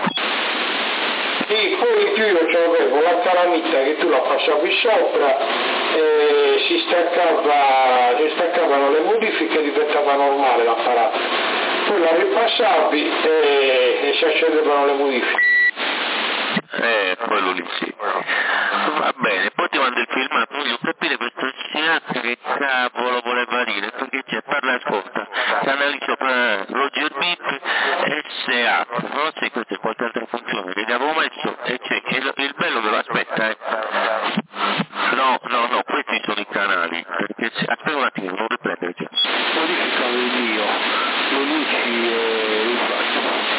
Sì, poi in più io c'avevo la calamita che tu la passavi sopra e si staccava, si staccavano le modifiche e diventava normale l'apparato. tu la ripassavi e, e si accedevano le modifiche. Eh, quello lì sì. Va bene, poi ti mando il filmato, voglio capire questo scienza che cavolo voleva dire, perché c'è, parla, ascolta, canali sopra Roger Bip, S A, non so se questa è qualche altra funzione, che gli avevo messo, e c'è, il, il bello che lo aspetta, eh. No, no, no, questi sono i canali, perché se, aspetta un attimo, non riprendere già. Modifica il mio, lo luci e il faccio.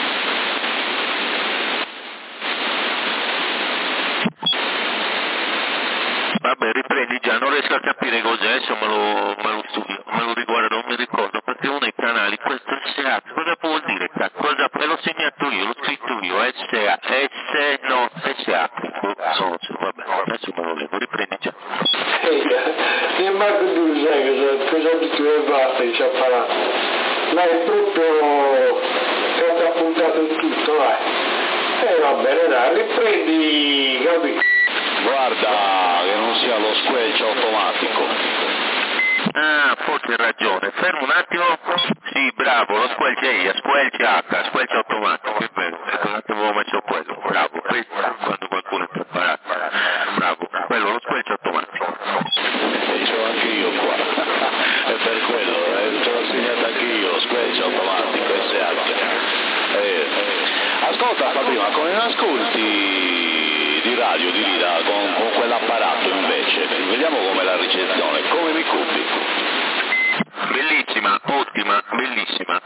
Vabbè, riprendi già, non riesco a capire cos'è, adesso me lo, me lo studio, me lo riguardo, non mi ricordo, perché uno dei canali, questo S A, cosa può dire? Cosa, e l'ho segnato io, l'ho scritto io, S A, S, no, S A, no, vabbè, adesso me lo levo, riprendi già. E Marco tu sai cosa, cosa tu hai fatto, ci ha parlato, l'hai proprio catapultato tutto, vai, e va bene, dai, riprendi, capito? Guarda che non sia lo squelch automatico. Ah, forse hai ragione, fermo un attimo. Sì, bravo, lo squelch è io, squelch H, squelch automatico, che bello, ecco un attimo avevo messo quello, bravo, questo quando qualcuno è preparato, bravo, quello lo squelch automatico. E ce l'ho anche io qua, è per quello, eh, ce l'ho segnato anche io, squelch automatico, S H. Eh, ascolta Fabio, ma come ascolti di radio di lì da, con, con quell'apparato invece, vediamo com'è la ricezione, come mi cubi? Bellissima, ottima, bellissima.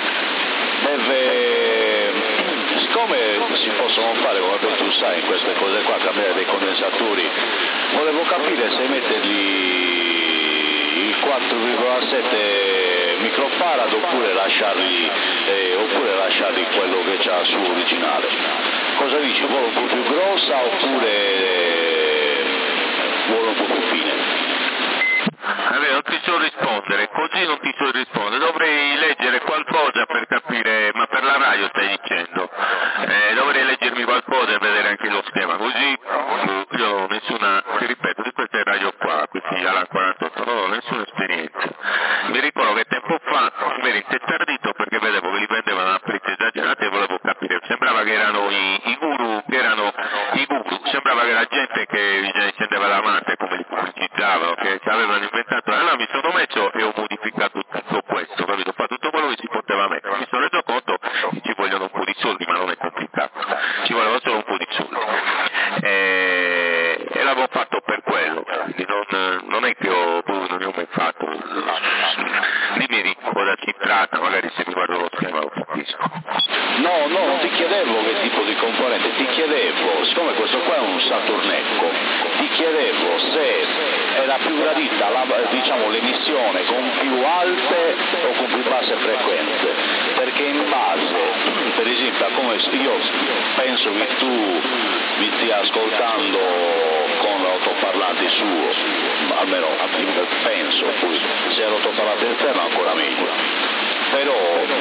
Deve, siccome si possono fare, come tu sai, in queste cose qua, cambiare dei condensatori, volevo capire se mettergli il quattro virgola sette microfarad oppure lasciargli, eh, oppure lasciargli quello che c'ha su originale. Cosa dici? Vuole un po' più grossa oppure eh, vuole un po' più fine? Allora, non ti so rispondere, così non ti so rispondere, dovrei leggere qualcosa per capire, ma per la radio stai dicendo, eh, dovrei leggermi qualcosa e vedere anche lo schema, così io non ho nessuna, ti ripeto, di queste radio qua, questi alla quarantotto, non ho nessuna esperienza. Mi ricordo che tempo fa mi ero intestardito perché vedevo che li vendevano a prezzi esagerati e volevo capire, sembrava che erano i, i guru, che erano i guru, sembrava che la gente che scendeva davanti come li pubblicizzavano, che avevano inventato, allora mi sono messo e ho modificato tutto questo, capito? Ho fatto tutto quello che si poteva mettere, mi sono reso conto che ci vogliono un po' di soldi, ma non è complicato, ci voleva solo un po' di soldi e, e l'avevo fatto per quello, quindi non, non è che ho, non ne ho mai fatto, dimmi di cosa si tratta, magari se mi guardo lo schema lo capisco. No, no, non ti chiedevo che tipo di componente, ti chiedevo, siccome questo qua è un Saturnecco, ti chiedevo se era più gradita la, diciamo, l'emissione con più alte o con più basse frequenze, perché in base, per esempio, a come io penso che tu mi stia ascoltando con l'autoparlante suo, almeno penso, poi se è l'autoparlante esterno ancora meglio, però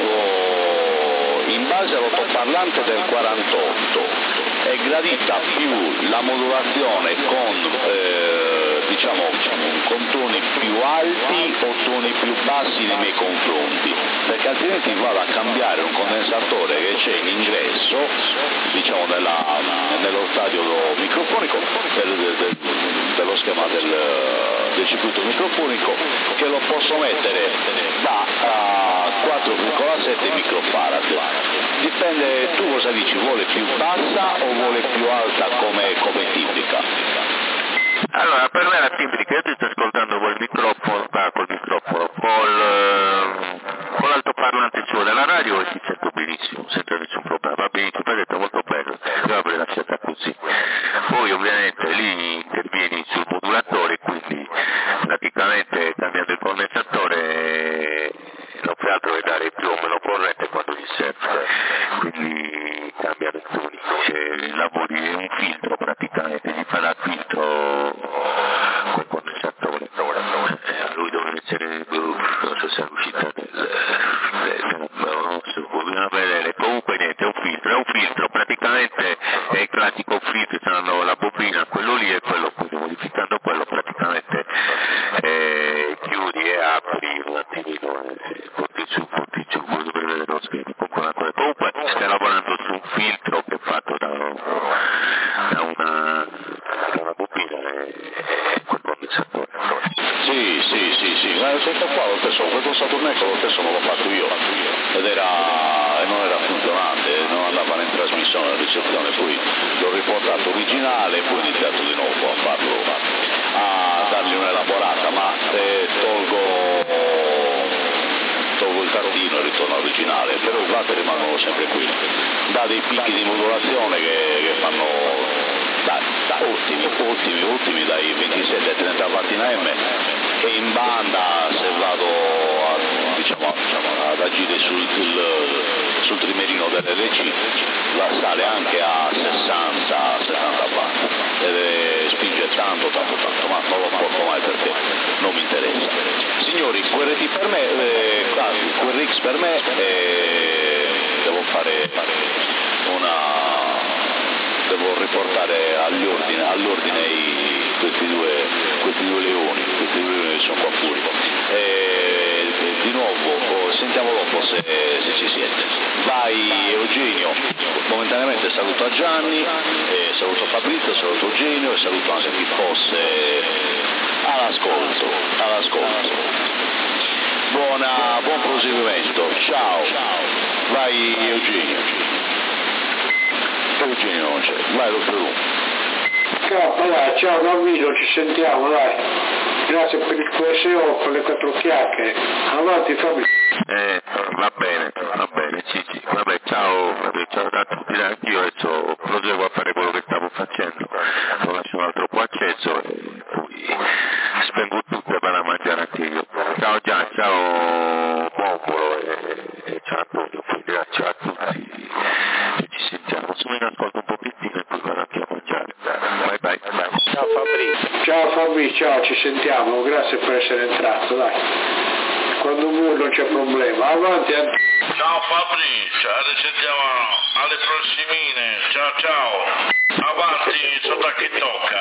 in base all'autoparlante del quarantotto è gradita più la modulazione con eh, diciamo con toni più alti o toni più bassi nei miei confronti, perché altrimenti vado a cambiare un condensatore che c'è in ingresso, diciamo nella, nello stadio microfonico del, del, dello schema del, del circuito microfonico, che lo posso mettere da uh, quattro virgola sette microfarad. Dipende, tu cosa dici, vuole più bassa o vuole più alta come, come tipica? Allora, per me la tipica, io ti sto ascoltando col microfono, ah, col microfono, col, eh, con l'altoparlante suo della radio e ti sento benissimo, senza nessun problema, va benissimo, hai detto molto bello, io avrei lasciata così. Poi ovviamente lì intervieni sul modulatore, quindi praticamente cambiando il condensatore non fai altro che dare più o meno corrente quando gli serve, quindi cambiano i toni, cioè, lavori è un filtro praticamente, gli fa da filtro col condensatore, eh, lui deve essere, non so se è l'uscita del, del non so, bisogna vedere, comunque niente, è un filtro, è un filtro, praticamente è il classico filtro, saranno la bobina, quello lì e quello, quindi modificando quello praticamente eh, chiudi e apri un attimino, eh, porti su, porti giù, quello deve sotto qua lo stesso, questo Saturnetto lo stesso non l'ho fatto io, ed era, e non era funzionante, non andava in trasmissione, in ricezione, poi l'ho riportato originale e poi ho iniziato di nuovo a farlo, a dargli un'elaborata, ma eh, tolgo tolgo il cartino e ritorno originale, però i flat rimangono sempre qui, da dei picchi di modulazione che, che fanno da, da ottimi, ottimi, ottimi, dai ventisette ai trenta watt in A M, e in banda se vado a, diciamo, diciamo, ad agire sul, sul, sul trimerino dell'L G la sale anche a sessanta settanta watt, e spinge tanto tanto tanto, ma non lo porto mai perché non mi interessa. Signori, Q R T per me, eh, Q R X per me, eh, devo fare una, devo riportare agli ordine, all'ordine i, questi, due, questi due leoni, questi due leoni sono qua fuori. Eh, di nuovo, sentiamo dopo se, se ci siete. Vai Eugenio, momentaneamente saluto a Gianni, eh, saluto Fabrizio, saluto Eugenio e saluto anche chi fosse all'ascolto, all'ascolto. Buona, buon proseguimento, ciao, vai Eugenio, Eugenio non c'è, vai dottor Rum. Ciao, dai, ciao Davide, ci sentiamo, dai, grazie per il Q S O, per le quattro chiacchiere, avanti Fabrizio. Eh, va bene, va bene, Cici, vabbè, ciao, ciao a tutti, anch'io adesso proseguo a fare quello che stavo facendo, lo lascio un altro po' acceso e poi spengo tutto e vado a mangiare anche io. Ciao Gian, ciao Popolo e, e ciao Antonio, poi grazie a tutti e ci sentiamo, sono in ascolto un pochettino e poi vado anche a mangiare. Bye bye, bye. Ciao Fabrizio. Ciao Fabrizio, ciao, ci sentiamo, grazie per essere entrato, dai. Quando vuoi non c'è problema, avanti Antonio. Ciao Fabrizio, ci sentiamo alle prossimine, ciao ciao, avanti sotto a chi tocca.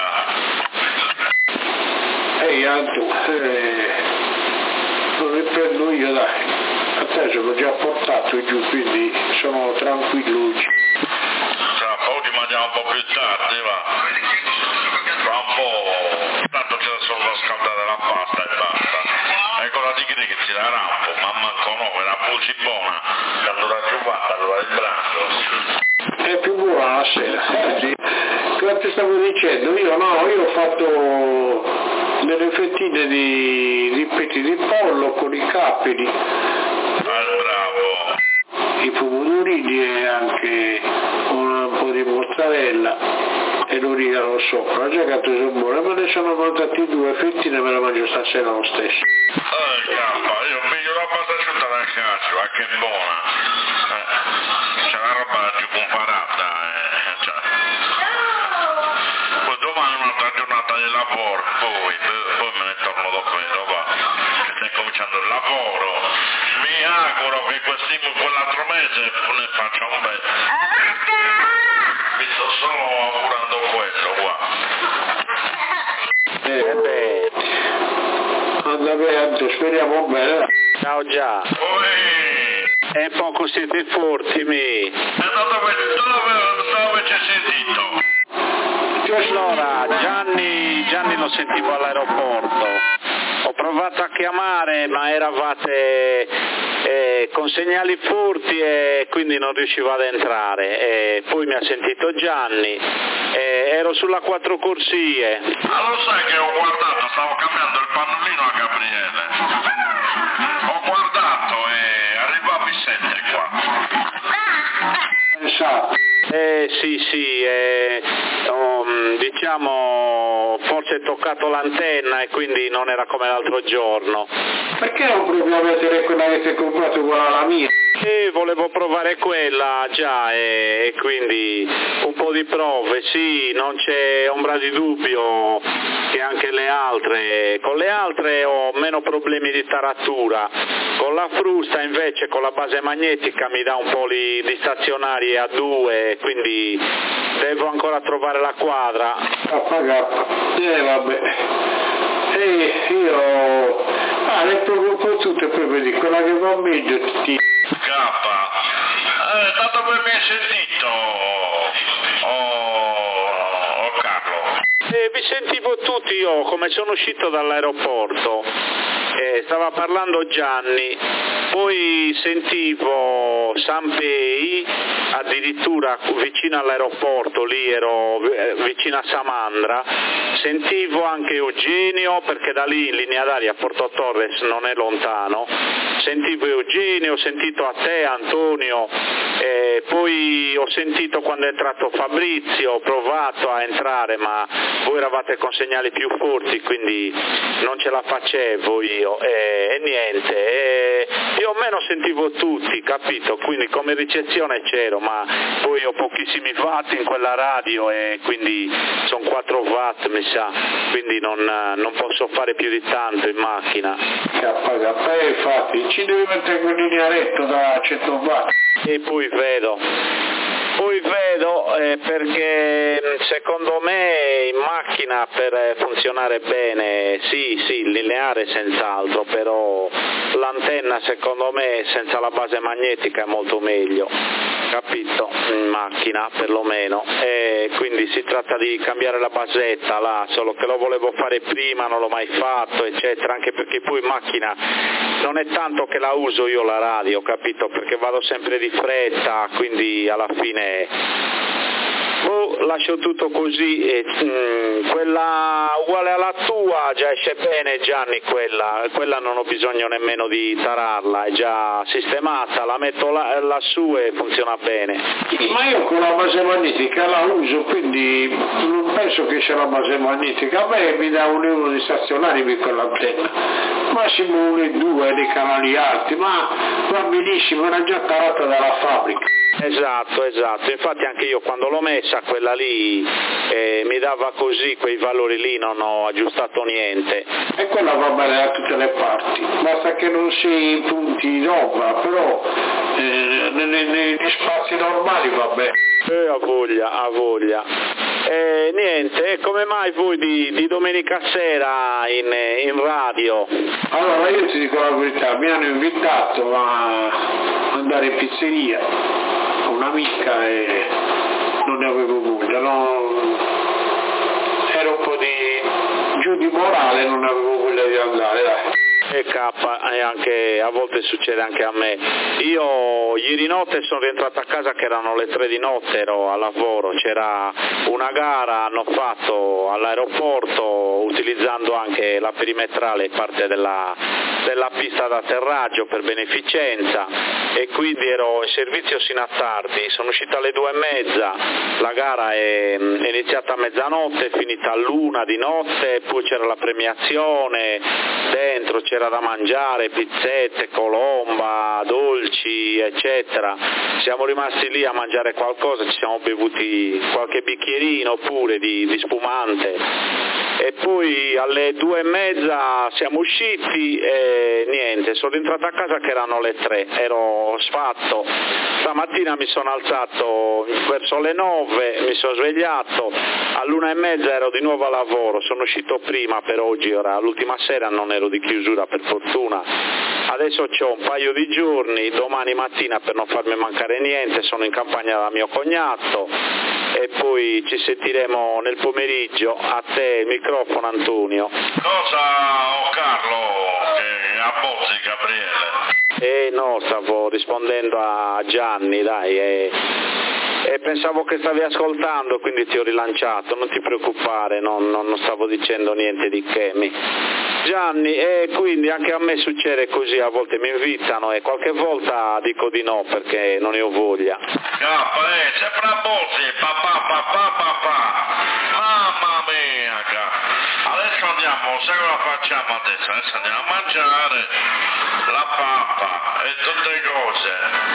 Ehi Antu, eh, lo riprendo io dai, a te ce l'ho già portato giù, quindi sono tranquillo oggi. Tra poi ti mangiamo un po' più tardi, va. Tra un po', tanto c'è solo da scaldare la pasta e basta. Ecco la tigre che ti dà rampo, ma manco no, era così buona, quando la giovata, allora il braccio. È più buona la sera, eh sì. Cosa ti stavo dicendo? Io no, io ho fatto delle fettine di, di petti di pollo con i capperi. Ah, bravo. I pomodorini e anche un po' di mozzarella e l'origano sopra. Già che sono buone, me ne sono mandati due fettine e me le mangio stasera lo stesso. Eh, cappa, io piglio la pasta asciutta dal caccio, ma che buona. Eh, c'è la roba più comparata, eh, cioè. Poi domani un'altra giornata di lavoro, poi, poi me ne torno dopo di roba, che sta cominciando il lavoro. Mi auguro che quest'anno quell'altro mese ne faccia un bel. Mi sto solo augurando quello qua. Eh beh. Anda bene, speriamo bene. Ciao già. Poi. E poco siete forti, mi. E dove, dove, dove ci sei sentito? Allora, Gianni, Gianni lo sentivo all'aeroporto. Ho provato a chiamare ma eravate eh, con segnali furti e quindi non riuscivo ad entrare. E poi mi ha sentito Gianni, e ero sulla quattro corsie. Ah, lo sai che ho guardato, stavo cambiando il pannolino a Gabriele. Ho guardato e arriva Vicente qua. Esatto. Eh sì sì, eh, oh, diciamo forse è toccato l'antenna e quindi non era come l'altro giorno. Perché non provi a mettere quella che ti hai comprato uguale alla mia? Sì, volevo provare quella già e, e quindi un po' di prove, sì, non c'è ombra di dubbio che anche le altre, con le altre ho meno problemi di taratura, con la frusta invece con la base magnetica mi dà un po' di, di stazionari a due, quindi devo ancora trovare la quadra. K K, eh vabbè, e io, ah ne provo un po' tutte, poi vedi, quella che va meglio ti... Cappa, eh, da dove mi hai sentito? Oh, oh Carlo. Eh, vi sentivo tutti io come sono uscito dall'aeroporto. eh, stava parlando Gianni, poi sentivo Sanpei, addirittura vicino all'aeroporto, lì ero eh, vicino a Samandra, sentivo anche Eugenio, perché da lì in linea d'aria a Porto Torres non è lontano, sentivo Eugenio, ho sentito a te Antonio, eh, poi ho sentito quando è entrato Fabrizio, ho provato a entrare ma voi eravate con segnali più forti, quindi non ce la facevo io, e, e niente, e più o meno sentivo tutti, capito? Quindi come ricezione c'ero, ma poi ho pochissimi watt in quella radio e quindi sono quattro watt mi sa, quindi non, non posso fare più di tanto in macchina. K K, infatti ci devi mettere quel linearetto da cento watt. E poi vedo. Poi vedo eh, perché secondo me in macchina per funzionare bene, sì, sì, il lineare senz'altro, però l'antenna secondo me senza la base magnetica è molto meglio, capito? In macchina perlomeno, e quindi si tratta di cambiare la basetta là, solo che lo volevo fare prima, non l'ho mai fatto, eccetera, anche perché poi in macchina non è tanto che la uso io la radio, capito? Perché vado sempre di fretta, quindi alla fine oh, lascio tutto così, e, mm, quella uguale alla tua già esce bene Gianni, quella, quella non ho bisogno nemmeno di tararla, è già sistemata, la metto là, lassù e funziona bene. Ma io con la base magnetica la uso, quindi non penso che sia la base magnetica, a me mi dà un euro di stazionari per quell'antenna, massimo uno e due dei canali alti, ma va benissimo, era già tarata dalla fabbrica. Esatto, esatto, infatti anche io quando l'ho messa quella lì eh, mi dava così, quei valori lì, non ho aggiustato niente. E quella va bene da tutte le parti, basta che non sia in punti roba, però eh, nei, negli spazi normali va bene. Eh, a voglia, a voglia. Eh, niente, come mai voi di, di domenica sera in, in radio? Allora io ti dico la verità, mi hanno invitato a andare in pizzeria, un'amica, e non ne avevo voglia, no? Era un po' di giù di morale, non avevo voglia di andare, dai. E K, e anche a volte succede anche a me. Io ieri notte sono rientrato a casa che erano le tre di notte, ero a lavoro, c'era una gara, hanno fatto all'aeroporto utilizzando anche la perimetrale, parte della, della pista d'atterraggio per beneficenza, e quindi ero in servizio sino a tardi, sono uscito alle due e mezza, la gara è, è iniziata a mezzanotte, è finita all'una di notte, poi c'era la premiazione, dentro c'era da mangiare, pizzette, colomba, dolci, eccetera. Siamo rimasti lì a mangiare qualcosa, ci siamo bevuti qualche bicchierino pure di, di spumante, e poi alle due e mezza siamo usciti e niente, sono rientrato a casa che erano le tre, ero sfatto. Stamattina mi sono alzato verso le nove, mi sono svegliato, all'una e mezza ero di nuovo a lavoro, sono uscito prima per oggi, ora l'ultima sera non ero di chiusura per fortuna. Adesso c'ho un paio di giorni, domani mattina per non farmi mancare niente sono in campagna da mio cognato e poi ci sentiremo nel pomeriggio. A te il microfono Antonio. Cosa, oh Carlo, che abbozzi Gabriele? Eh no, stavo rispondendo a Gianni, dai, e, e pensavo che stavi ascoltando, quindi ti ho rilanciato, non ti preoccupare, non, non, non stavo dicendo niente di che. Mi... Gianni, e quindi anche a me succede così, a volte mi invitano e qualche volta dico di no perché non ne ho voglia. Cappa, eh, sempre a bozzi, papà, papà, papà, mamma mia, cappa. Adesso andiamo, sai cosa facciamo adesso? Adesso andiamo a mangiare la pappa e tutte le cose,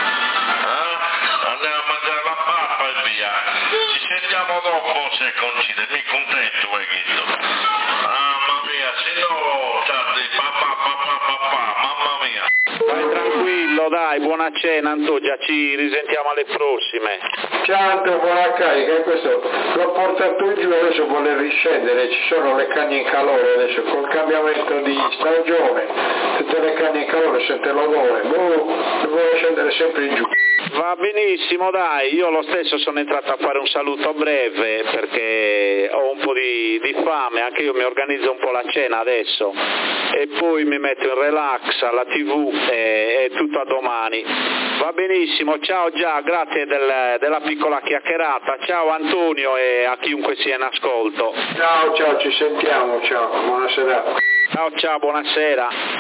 eh? Andiamo a mangiare la pappa e via. Ci sentiamo dopo se concide, mi contento, eh, Ghito. Mamma mia, se no, tardi, papà, papà, papà, mamma mia. Vai tranquillo, dai, buona cena Antonia, ci risentiamo alle prossime. Ciao, buona carica, e questo l'ho portato giù, adesso vuole riscendere, ci sono le canne in calore adesso col cambiamento di stagione, tutte le canne in calore sente l'odore, boh, vuole scendere sempre giù. Va benissimo, dai, io lo stesso sono entrato a fare un saluto breve perché ho un po' di, di fame, anche io mi organizzo un po' la cena adesso e poi mi metto in relax alla tivù e, e tutto a domani. Va benissimo, ciao Già, grazie del, della piccola chiacchierata, ciao Antonio e a chiunque sia in ascolto. Ciao, ciao, ci sentiamo, ciao, buonasera. Ciao, ciao, buonasera.